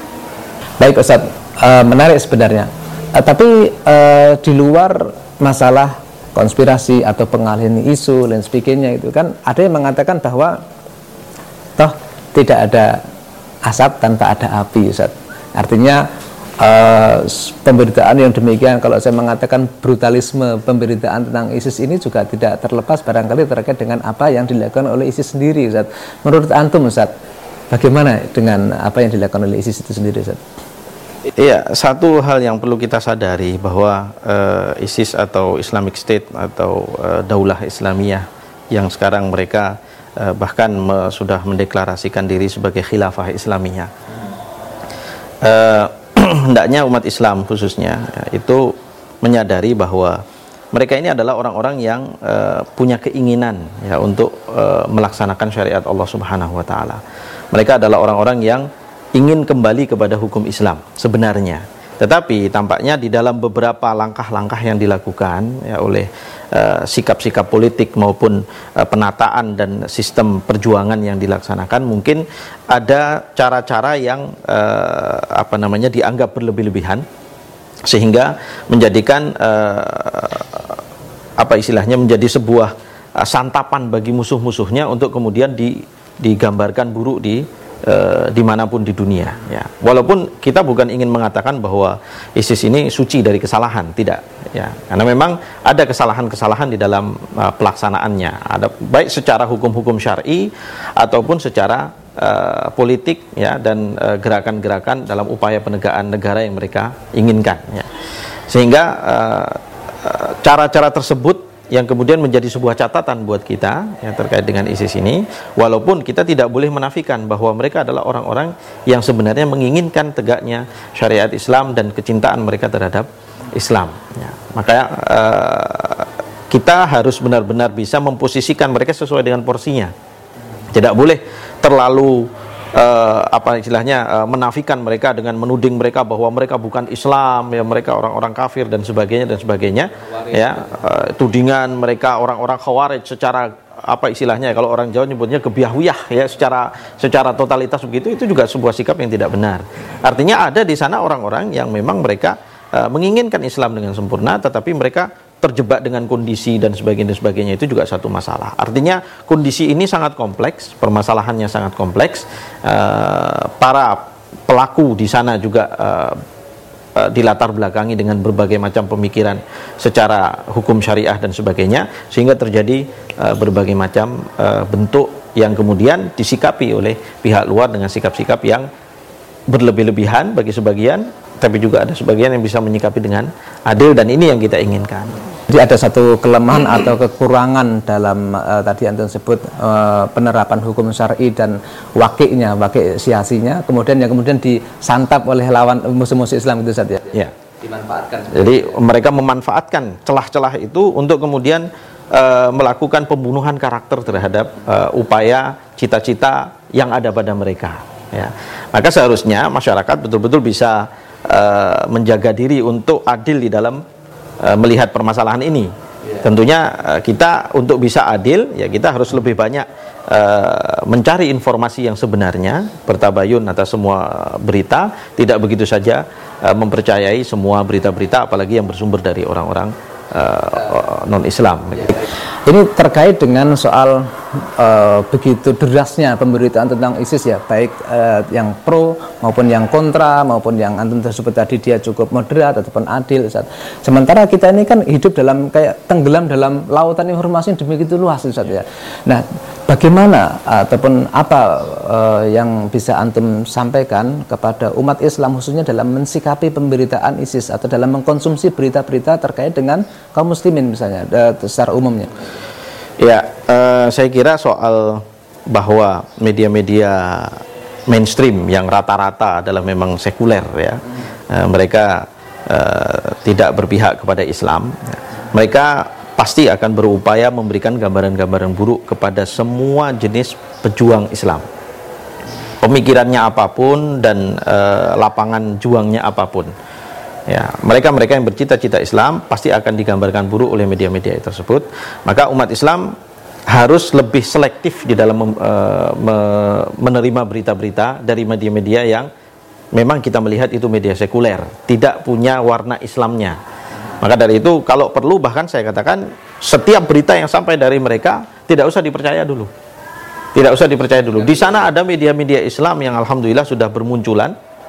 Speaker 5: Baik Ustadz, uh, menarik sebenarnya. Uh, tapi uh, di luar masalah konspirasi atau pengalihan isu dan sebagainya, itu kan ada yang mengatakan bahwa toh tidak ada asap tanpa ada api, Ustaz. Artinya Uh, pemberitaan yang demikian, kalau saya mengatakan brutalisme pemberitaan tentang ISIS ini juga tidak terlepas barangkali terkait dengan apa yang dilakukan oleh ISIS sendiri, Ustaz. Menurut antum, Ustaz, bagaimana dengan apa yang dilakukan oleh ISIS itu sendiri, Ustaz?
Speaker 6: Iya, satu hal yang perlu kita sadari bahwa uh, ISIS atau Islamic State atau uh, Daulah Islamiyah yang sekarang mereka uh, bahkan me, sudah mendeklarasikan diri sebagai khilafah Islamiyah. Uh, hendaknya umat Islam khususnya ya, itu menyadari bahwa mereka ini adalah orang-orang yang uh, punya keinginan ya untuk uh, melaksanakan syariat Allah Subhanahu wa taala. Mereka adalah orang-orang yang ingin kembali kepada hukum Islam sebenarnya. Tetapi tampaknya di dalam beberapa langkah-langkah yang dilakukan ya, oleh uh, sikap-sikap politik maupun uh, penataan dan sistem perjuangan yang dilaksanakan, mungkin ada cara-cara yang uh, apa namanya dianggap berlebih-lebihan sehingga menjadikan uh, apa istilahnya menjadi sebuah uh, santapan bagi musuh-musuhnya untuk kemudian di, digambarkan buruk di Uh, dimanapun di dunia ya. Walaupun kita bukan ingin mengatakan bahwa ISIS ini suci dari kesalahan, tidak ya, karena memang ada kesalahan-kesalahan di dalam uh, pelaksanaannya, ada baik secara hukum-hukum syar'i ataupun secara uh, politik ya, dan uh, gerakan-gerakan dalam upaya penegakan negara yang mereka inginkan ya. Sehingga uh, uh, cara-cara tersebut yang kemudian menjadi sebuah catatan buat kita yang terkait dengan ISIS ini, walaupun kita tidak boleh menafikan bahwa mereka adalah orang-orang yang sebenarnya menginginkan tegaknya syariat Islam dan kecintaan mereka terhadap Islam ya. Maka uh, kita harus benar-benar bisa memposisikan mereka sesuai dengan porsinya, tidak boleh terlalu Uh, apa istilahnya uh, menafikan mereka dengan menuding mereka bahwa mereka bukan Islam ya, mereka orang-orang kafir dan sebagainya dan sebagainya ya, uh, tudingan mereka orang-orang khawarij secara apa istilahnya kalau orang Jawa nyebutnya gebiahwiyah ya, secara secara totalitas begitu, itu juga sebuah sikap yang tidak benar. Artinya ada di sana orang-orang yang memang mereka uh, menginginkan Islam dengan sempurna, tetapi mereka terjebak dengan kondisi dan sebagainya dan sebagainya, itu juga satu masalah. Artinya kondisi ini sangat kompleks, permasalahannya sangat kompleks. Uh, para pelaku di sana juga uh, uh, dilatar belakangi dengan berbagai macam pemikiran secara hukum syariah dan sebagainya, sehingga terjadi uh, berbagai macam uh, bentuk yang kemudian disikapi oleh pihak luar dengan sikap-sikap yang berlebih-lebihan bagi sebagian, tapi juga ada sebagian yang bisa menyikapi dengan adil, dan ini yang kita inginkan.
Speaker 5: Jadi ada satu kelemahan atau kekurangan dalam uh, tadi antum sebut uh, penerapan hukum syar'i dan wakilnya, wakil siasinya, kemudian yang kemudian disantap oleh lawan musuh-musuh Islam itu saja.
Speaker 6: Ya.
Speaker 5: Dimanfaatkan.
Speaker 6: Jadi mereka memanfaatkan celah-celah itu untuk kemudian uh, melakukan pembunuhan karakter terhadap uh, upaya cita-cita yang ada pada mereka. Ya. Maka seharusnya masyarakat betul-betul bisa Uh, menjaga diri untuk adil di dalam uh, melihat permasalahan ini. Yeah. Tentunya uh, kita untuk bisa adil ya kita harus lebih banyak uh, mencari informasi yang sebenarnya, bertabayun atas semua berita, tidak begitu saja uh, mempercayai semua berita-berita apalagi yang bersumber dari orang-orang uh, non-Islam. Yeah.
Speaker 5: Ini terkait dengan soal uh, begitu derasnya pemberitaan tentang ISIS ya, baik uh, yang pro maupun yang kontra, maupun yang antum tersebut tadi dia cukup moderat ataupun adil. Ustaz. Sementara kita ini kan hidup dalam kayak tenggelam dalam lautan informasi yang begitu luas, Ustaz ya. Nah, bagaimana ataupun apa uh, yang bisa antum sampaikan kepada umat Islam khususnya dalam mensikapi pemberitaan ISIS atau dalam mengkonsumsi berita-berita terkait dengan kaum muslimin misalnya uh, secara umumnya?
Speaker 6: Ya, uh, saya kira soal bahwa media-media mainstream yang rata-rata adalah memang sekuler ya, uh, mereka uh, tidak berpihak kepada Islam, mereka pasti akan berupaya memberikan gambaran-gambaran buruk kepada semua jenis pejuang Islam, pemikirannya apapun dan uh, lapangan juangnya apapun. Ya, mereka-mereka yang bercita-cita Islam pasti akan digambarkan buruk oleh media-media tersebut. Maka umat Islam harus lebih selektif di dalam uh, me menerima berita-berita dari media-media yang memang kita melihat itu media sekuler, tidak punya warna Islamnya. Maka dari itu kalau perlu bahkan saya katakan setiap berita yang sampai dari mereka tidak usah dipercaya dulu. Tidak usah dipercaya dulu. Di sana ada media-media Islam yang alhamdulillah sudah bermunculan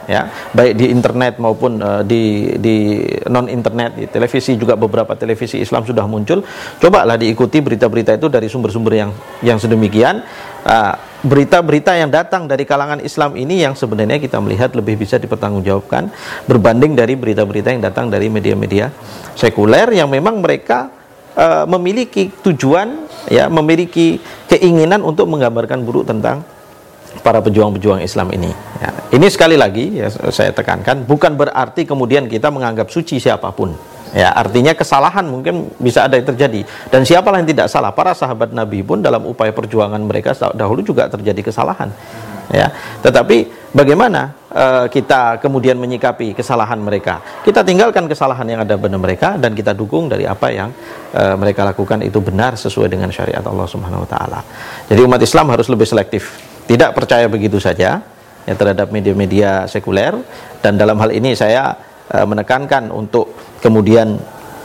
Speaker 6: ya, baik di internet maupun uh, di di non internet, di televisi juga beberapa televisi Islam sudah muncul. Cobalah diikuti berita-berita itu dari sumber-sumber yang yang sedemikian. Uh, berita-berita yang datang dari kalangan Islam ini yang sebenarnya kita melihat lebih bisa dipertanggungjawabkan berbanding dari berita-berita yang datang dari media-media sekuler yang memang mereka uh, memiliki tujuan, ya, memiliki keinginan untuk menggambarkan buruk tentang para pejuang-pejuang Islam ini. Ya, ini sekali lagi ya, saya tekankan, bukan berarti kemudian kita menganggap suci siapapun. Ya, artinya kesalahan mungkin bisa ada yang terjadi. Dan siapalah yang tidak salah? Para sahabat Nabi pun dalam upaya perjuangan mereka dahulu juga terjadi kesalahan. Ya, tetapi bagaimana uh, kita kemudian menyikapi kesalahan mereka? Kita tinggalkan kesalahan yang ada pada mereka dan kita dukung dari apa yang uh, mereka lakukan itu benar sesuai dengan syariat Allah Subhanahu wa taala. Jadi umat Islam harus lebih selektif. Tidak percaya begitu saja ya, terhadap media-media sekuler, dan dalam hal ini saya uh, menekankan untuk kemudian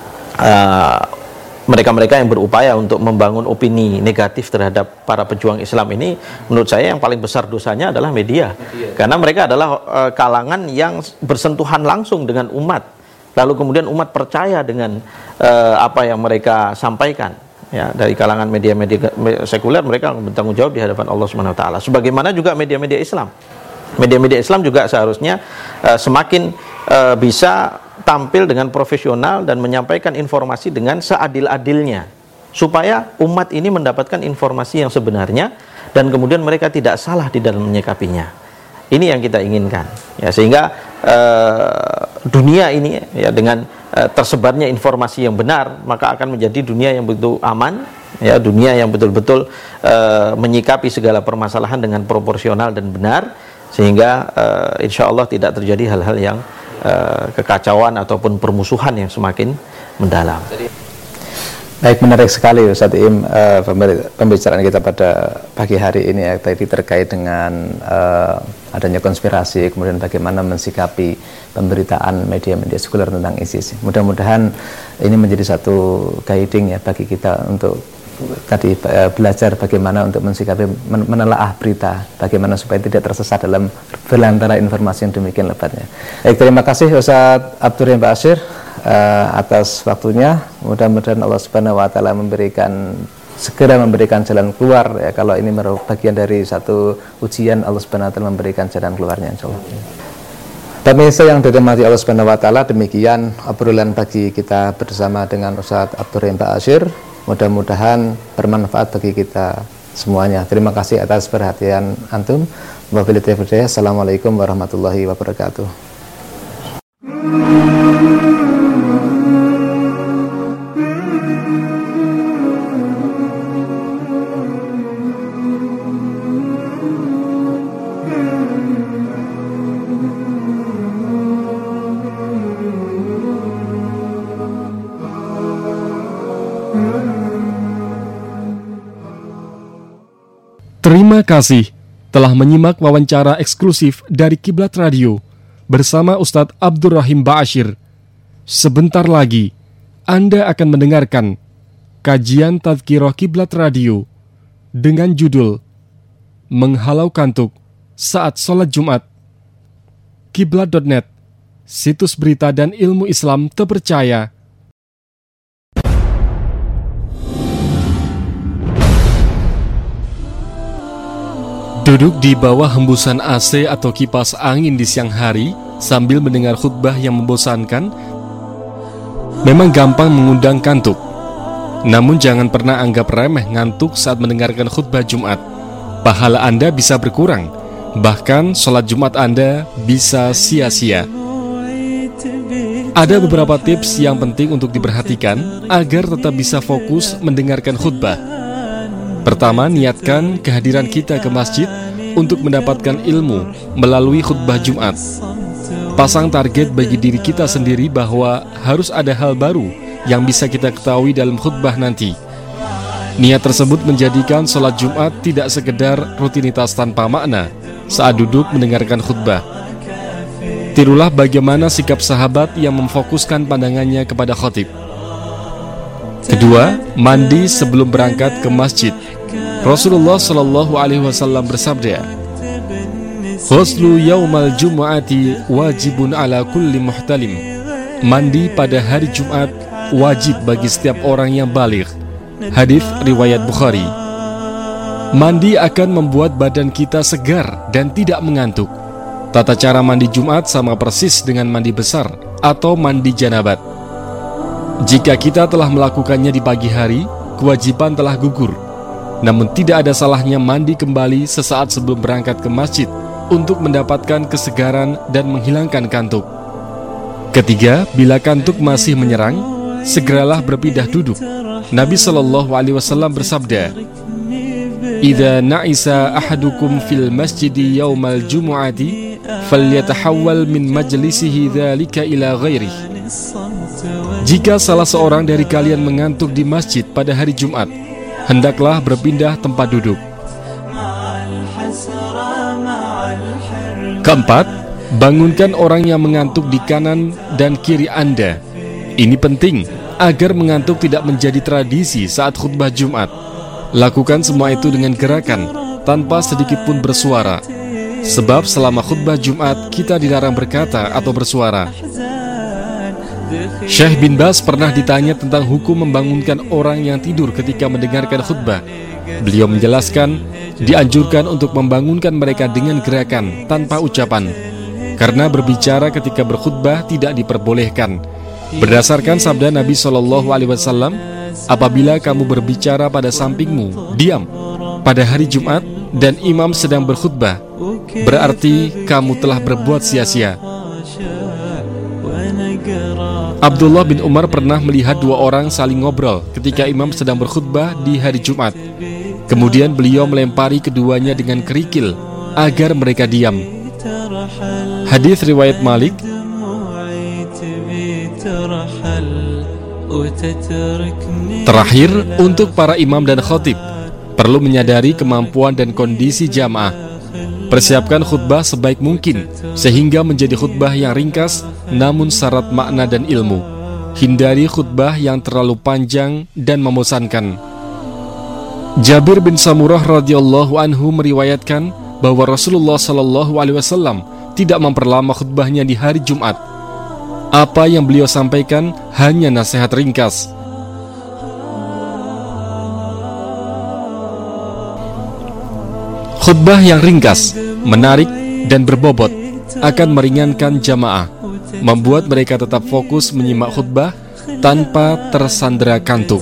Speaker 6: uh, mereka-mereka yang berupaya untuk membangun opini negatif terhadap para pejuang Islam ini, menurut saya yang paling besar dosanya adalah media, media. Karena mereka adalah uh, kalangan yang bersentuhan langsung dengan umat, lalu kemudian umat percaya dengan uh, apa yang mereka sampaikan. Ya, dari kalangan media-media sekuler mereka bertanggung jawab di hadapan Allah Subhanahu wa taala. Sebagaimana juga media-media Islam. Media-media Islam juga seharusnya uh, semakin uh, bisa tampil dengan profesional dan menyampaikan informasi dengan seadil-adilnya supaya umat ini mendapatkan informasi yang sebenarnya dan kemudian mereka tidak salah di dalam menyikapinya. Ini yang kita inginkan. Ya, sehingga uh, dunia ini ya dengan tersebarnya informasi yang benar, maka akan menjadi dunia yang betul aman, ya, dunia yang betul-betul uh, menyikapi segala permasalahan dengan proporsional dan benar, sehingga uh, insya Allah tidak terjadi hal-hal yang uh, kekacauan ataupun permusuhan yang semakin mendalam.
Speaker 5: Baik, menarik sekali Ustaz Im uh, pembicaraan kita pada pagi hari ini ya, tadi terkait dengan uh, adanya konspirasi, kemudian bagaimana mensikapi pemberitaan media-media sekuler tentang ISIS. Mudah-mudahan ini menjadi satu guiding ya bagi kita untuk tadi uh, belajar bagaimana untuk mensikapi, men menelaah berita, bagaimana supaya tidak tersesat dalam belantara informasi yang demikian lebatnya. Baik, terima kasih Ustaz Abdurrahim Bashir Uh, atas waktunya. Mudah-mudahan Allah Subhanahu wa taala memberikan segera memberikan jalan keluar ya, kalau ini merupakan bagian dari satu ujian, Allah Subhanahu wa taala memberikan jalan keluarnya insyaallah. Pemirsa yang dirahmati Allah Subhanahu wa taala, demikian obrolan pagi kita bersama dengan Ustaz Abdurrahim Bashir. Mudah-mudahan bermanfaat bagi kita semuanya. Terima kasih atas perhatian antum. Wabillahi taufiq. Assalamualaikum warahmatullahi wabarakatuh.
Speaker 1: Terima kasih telah menyimak wawancara eksklusif dari Kiblat Radio bersama Ustadz Abdurrahim Bashir. Sebentar lagi Anda akan mendengarkan kajian Tadhkirah Kiblat Radio dengan judul Menghalau Kantuk Saat Sholat Jumat. Kiblat titik net, situs berita dan ilmu Islam terpercaya. Duduk di bawah hembusan A C atau kipas angin di siang hari sambil mendengar khutbah yang membosankan memang gampang mengundang kantuk. Namun jangan pernah anggap remeh ngantuk saat mendengarkan khutbah Jumat. Pahala Anda bisa berkurang, bahkan sholat Jumat Anda bisa sia-sia. Ada beberapa tips yang penting untuk diperhatikan agar tetap bisa fokus mendengarkan khutbah. Pertama, niatkan kehadiran kita ke masjid untuk mendapatkan ilmu melalui khutbah Jumat. Pasang target bagi diri kita sendiri bahwa harus ada hal baru yang bisa kita ketahui dalam khutbah nanti. Niat tersebut menjadikan sholat Jumat tidak sekedar rutinitas tanpa makna saat duduk mendengarkan khutbah. Tirulah bagaimana sikap sahabat yang memfokuskan pandangannya kepada khatib. Kedua, mandi sebelum berangkat ke masjid. Rasulullah Shallallahu Alaihi Wasallam bersabda, Ghuslu yaumal jumu'ati wajibun ala kulli muhtalim. Mandi pada hari Jumat wajib bagi setiap orang yang baligh. Hadis riwayat Bukhari. Mandi akan membuat badan kita segar dan tidak mengantuk. Tata cara mandi Jumat sama persis dengan mandi besar atau mandi janabat. Jika kita telah melakukannya di pagi hari, kewajiban telah gugur. Namun tidak ada salahnya mandi kembali sesaat sebelum berangkat ke masjid untuk mendapatkan kesegaran dan menghilangkan kantuk. Ketiga, bila kantuk masih menyerang, segeralah berpindah duduk. Nabi shallallahu alaihi wasallam bersabda, "Idza na'isa ahadukum fil masjidi yaumal jumu'ati falyatahawwal min majlisihi dzalika ila ghairihi." Jika salah seorang dari kalian mengantuk di masjid pada hari Jumat, hendaklah berpindah tempat duduk. Keempat, bangunkan orang yang mengantuk di kanan dan kiri Anda. Ini penting agar mengantuk tidak menjadi tradisi saat khutbah Jumat. Lakukan semua itu dengan gerakan, tanpa sedikit pun bersuara. Sebab selama khutbah Jumat kita dilarang berkata atau bersuara. Syekh bin Baz pernah ditanya tentang hukum membangunkan orang yang tidur ketika mendengarkan khutbah. Beliau menjelaskan, dianjurkan untuk membangunkan mereka dengan gerakan tanpa ucapan, karena berbicara ketika berkhutbah tidak diperbolehkan. Berdasarkan sabda Nabi shallallahu alaihi wasallam, apabila kamu berbicara pada sampingmu, diam pada hari Jumat dan imam sedang berkhutbah, berarti kamu telah berbuat sia-sia. Abdullah bin Umar pernah melihat dua orang saling ngobrol ketika imam sedang berkhutbah di hari Jumat. Kemudian beliau melempari keduanya dengan kerikil agar mereka diam. Hadis riwayat Malik. Terakhir, untuk para imam dan khatib, perlu menyadari kemampuan dan kondisi jamaah. Persiapkan khutbah sebaik mungkin sehingga menjadi khutbah yang ringkas namun syarat makna dan ilmu. Hindari khutbah yang terlalu panjang dan membosankan. Jabir bin Samurah radhiyallahu anhu meriwayatkan bahwa Rasulullah shallallahu alaihi wasallam tidak memperlama khutbahnya di hari Jumat. Apa yang beliau sampaikan hanya nasihat ringkas. Khutbah yang ringkas, menarik, dan berbobot akan meringankan jamaah, membuat mereka tetap fokus menyimak khutbah tanpa tersandera kantuk.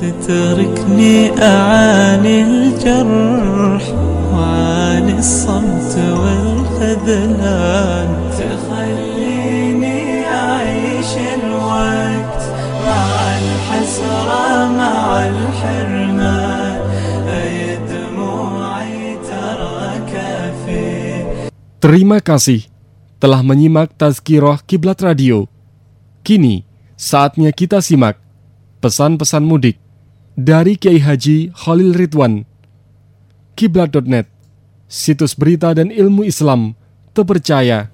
Speaker 1: Terima kasih telah menyimak Tazkirah Kiblat Radio. Kini, saatnya kita simak pesan-pesan mudik dari Kiai Haji Khalil Ridwan. Kiblat dot net, situs berita dan ilmu Islam terpercaya.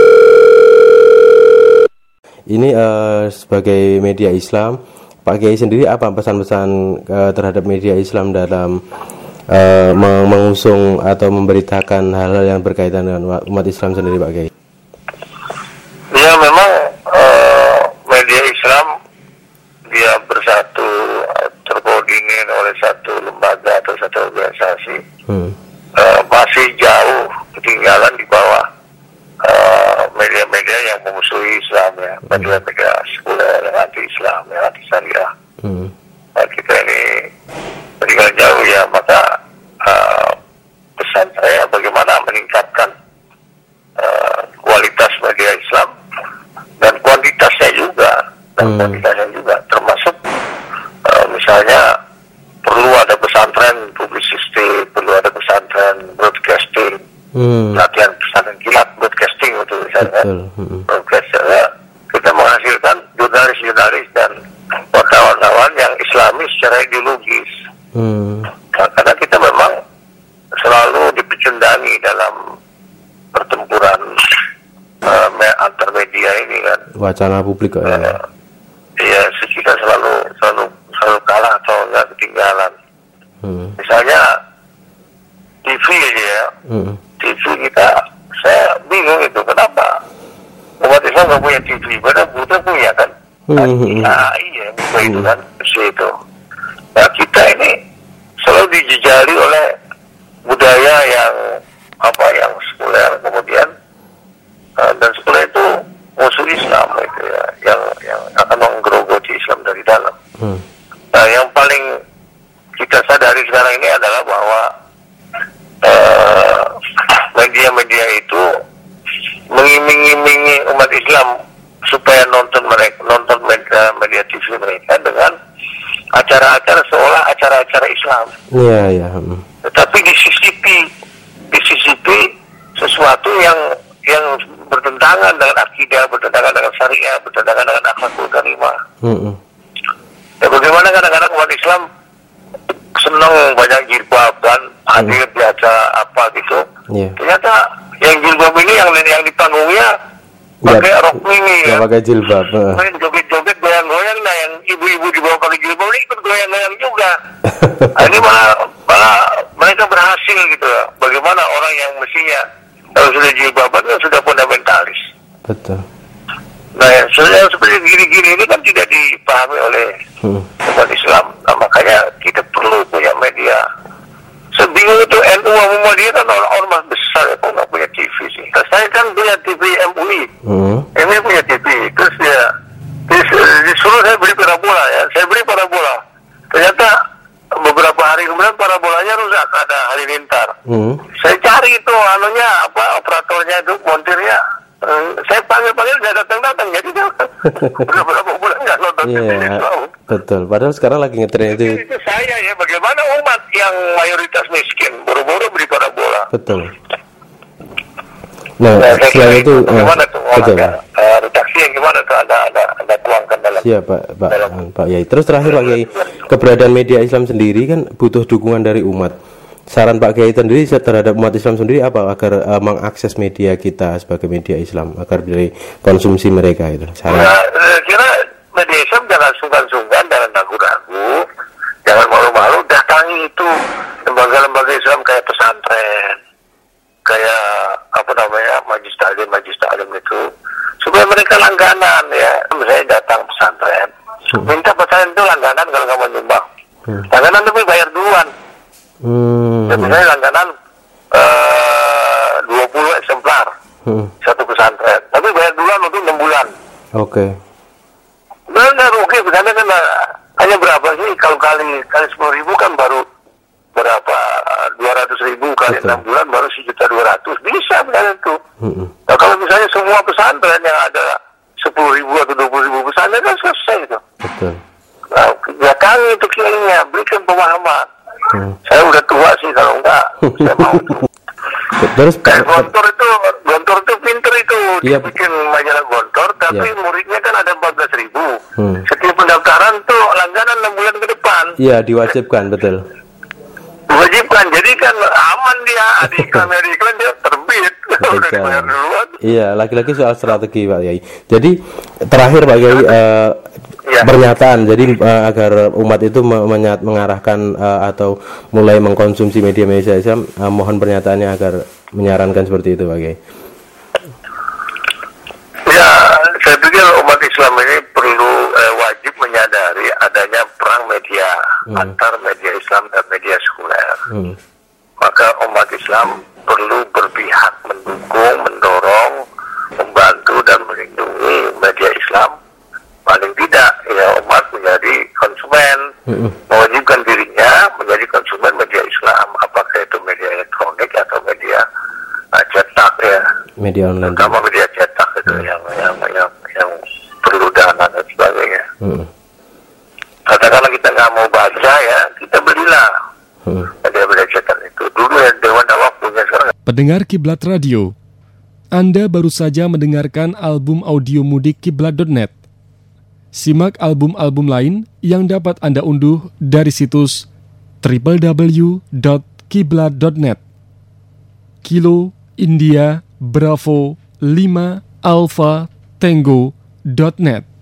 Speaker 7: Ini uh, sebagai media Islam, Pak Kiai sendiri apa pesan-pesan uh, terhadap media Islam dalam Uh, mengusung atau memberitakan hal-hal yang berkaitan dengan umat Islam sendiri, Pak Kiai?
Speaker 8: Ya, memang uh, media Islam dia bersatu, terkoordinir oleh satu lembaga atau satu organisasi, hmm. uh, masih jauh ketinggalan di bawah uh, media-media yang memusuhi Islam, ya, hmm. media-media sekuler yang anti-Islam, yang anti-syariah. Hmm. Nah, kita ini tinggal jauh, ya. Maka uh, pesan saya bagaimana meningkatkan uh, kualitas media Islam dan kuantitasnya juga, dan hmm. kuantitasnya juga termasuk uh, misalnya perlu ada pesantren publisistik, perlu ada pesantren broadcasting, hmm. latihan pesantren kilat broadcasting itu misalnya. Hmm. Broadcasting, ya. Kita menghasilkan jurnalis-jurnalis dan wartawan-wartawan yang Islami secara ideologis. Hmm. Nah, karena kita memang selalu dipecundangi dalam pertempuran uh, antar media ini kan. Wacana publik kok. Uh, ya, kita selalu selalu selalu kalah atau nggak ketinggalan. Hmm. Misalnya T V aja ya, hmm. T V kita, saya nggak punya T V, padahal butuh punya kan.
Speaker 7: Hmm.
Speaker 8: Nah, iya, itu kan, itu. Nah, kita ini selalu dijejali oleh budaya yang apa yang sekuler, kemudian uh, dan sekuler itu musuh Islam itu ya, yang yang akan menggerogoti Islam dari dalam. Hmm. Nah, yang paling kita sadari sekarang ini adalah bahwa uh, media-media itu mengiming-imingi umat Islam supaya nonton mereka, nonton media, media T V mereka dengan acara-acara seolah acara-acara Islam.
Speaker 7: Iya, iya.
Speaker 8: Tetapi disisipi, disisipi sesuatu yang yang bertentangan dengan akidah, bertentangan dengan syariah, bertentangan dengan akhlakul karimah. Mm-hmm. Ya, bagaimana kadang-kadang umat Islam senang banyak jilbab kan, hadir mm-hmm. biasa apa gitu. Yeah. Ternyata yang jilbab ini yang yang di panggungnya pakai rok mini ya. Pakai jilbab. Main joget-joget, goyang-goyang, nah yang ibu-ibu di bawah pakai jilbab ini ikut goyang-goyang juga. Nah, ini malah, malah mereka berhasil gitu ya. Bagaimana orang yang mestinya kalau sudah jilbaban kan sudah fundamentalis.
Speaker 7: Betul.
Speaker 8: Nah, yang, yang seperti gini-gini ini kan tidak dipahami oleh hmm. umat Islam. Nah, makanya kita perlu punya media. Sebingung itu N U Muhammadiyah kan orang-orang besar ya, kok nggak punya T V sih. Nah, saya kan punya T V M U I, hmm. M U I punya T V, terus ya disuruh saya beli parabola ya, saya beli parabola. Ternyata beberapa hari kemudian parabolanya rusak, ada halilintar. Hmm. Saya cari itu anunya apa operatornya itu montirnya. Uh, saya panggil-panggil nggak datang-datang, jadi berapa bulan nggak nonton T V itu.
Speaker 7: Betul, padahal sekarang lagi ngetren itu.
Speaker 8: Itu saya ya, bagaimana umat yang mayoritas miskin buru-buru beli parabola.
Speaker 7: Betul. Nah, nah selain itu,
Speaker 8: gimana tuh? Betul. Uh, redaksi yang gimana tuh? Ada ada ada tuangkan dalam.
Speaker 7: Siap, Pak, Pak, dalam. Pak Yai. Terus terakhir Pak Yai, keberadaan media Islam sendiri kan butuh dukungan dari umat. Saran Pak Kiai sendiri terhadap umat Islam sendiri apa agar uh, mengakses media kita sebagai media Islam agar dari konsumsi mereka itu? Saran.
Speaker 8: Nah, saya kira media Islam jangan sungkan-sungkan, jangan ragu-ragu, jangan malu-malu, datangi itu lembaga-lembaga Islam kayak pesantren, kayak apa namanya majlis taklim, majlis taklim itu, supaya mereka langganan ya. Misalnya datang pesantren, hmm. minta pesantren itu langganan kalau nggak mau nyumbang, hmm. langganan tapi bayar duluan. Hmm. Ya, misalnya langganan uh, dua puluh eksemplar hmm. satu pesantren, tapi bayar duluan untuk enam bulan.
Speaker 7: Oke. Okay.
Speaker 8: Benar, oke, misalnya kan hanya berapa sih kalau kali kali sepuluh ribu kan baru berapa dua ratus ribu kali enam bulan baru sejuta dua ratus bisa misalnya itu. Hmm. Nah, kalau misalnya semua pesantren yang ada sepuluh ribu atau dua puluh ribu pesantren kan selesai itu. Betul. Nah, datangi itu kiainya, berikan pemahaman. Hmm. Saya udah tua sih kalau enggak saya mau itu. Terus kayak Gontor itu, Gontor itu pinter itu, dia yep. bikin majalah Gontor, tapi yep. muridnya kan ada empat belas ribu. Hmm. Setiap pendaftaran tuh langganan enam bulan ke depan.
Speaker 7: Iya, diwajibkan, betul.
Speaker 8: Diwajibkan, jadi kan aman dia, ada iklan-iklan dia terbit. Udah dibayar duluan.
Speaker 7: Iya, lagi-lagi soal strategi Pak Yai. Jadi terakhir Pak Yai, uh, ya. pernyataan jadi uh, agar umat itu menyat, mengarahkan uh, atau mulai mengkonsumsi media-media Islam, uh, mohon pernyataannya agar menyarankan seperti itu Pak Yai.
Speaker 8: Ya, saya pikir umat Islam ini perlu eh, wajib menyadari adanya perang media hmm. antar media Islam dan media sekuler. Hmm. Maka umat Islam perlu berpihak mendukung, mendorong, membantu dan melindungi media Islam. Paling tidak ya umat menjadi konsumen, mm-hmm. mewajibkan dirinya menjadi konsumen media Islam, apakah itu media elektronik atau media uh, cetak ya,
Speaker 7: media online,
Speaker 8: terutama media cetak itu mm-hmm. yang, yang yang yang perlu dana dan sebagainya. Mm-hmm. Katakanlah kita nggak mau baca ya, kita belilah mm-hmm. media-media cetak itu. Dulu ya Dewan Dakwah punya sekarang.
Speaker 1: Pendengar Kiblat Radio, Anda baru saja mendengarkan album audio mudik kiblat dot net. Simak album-album lain yang dapat Anda unduh dari situs w w w dot kiblat dot net. Kilo India Bravo lima Alpha Tango dot net.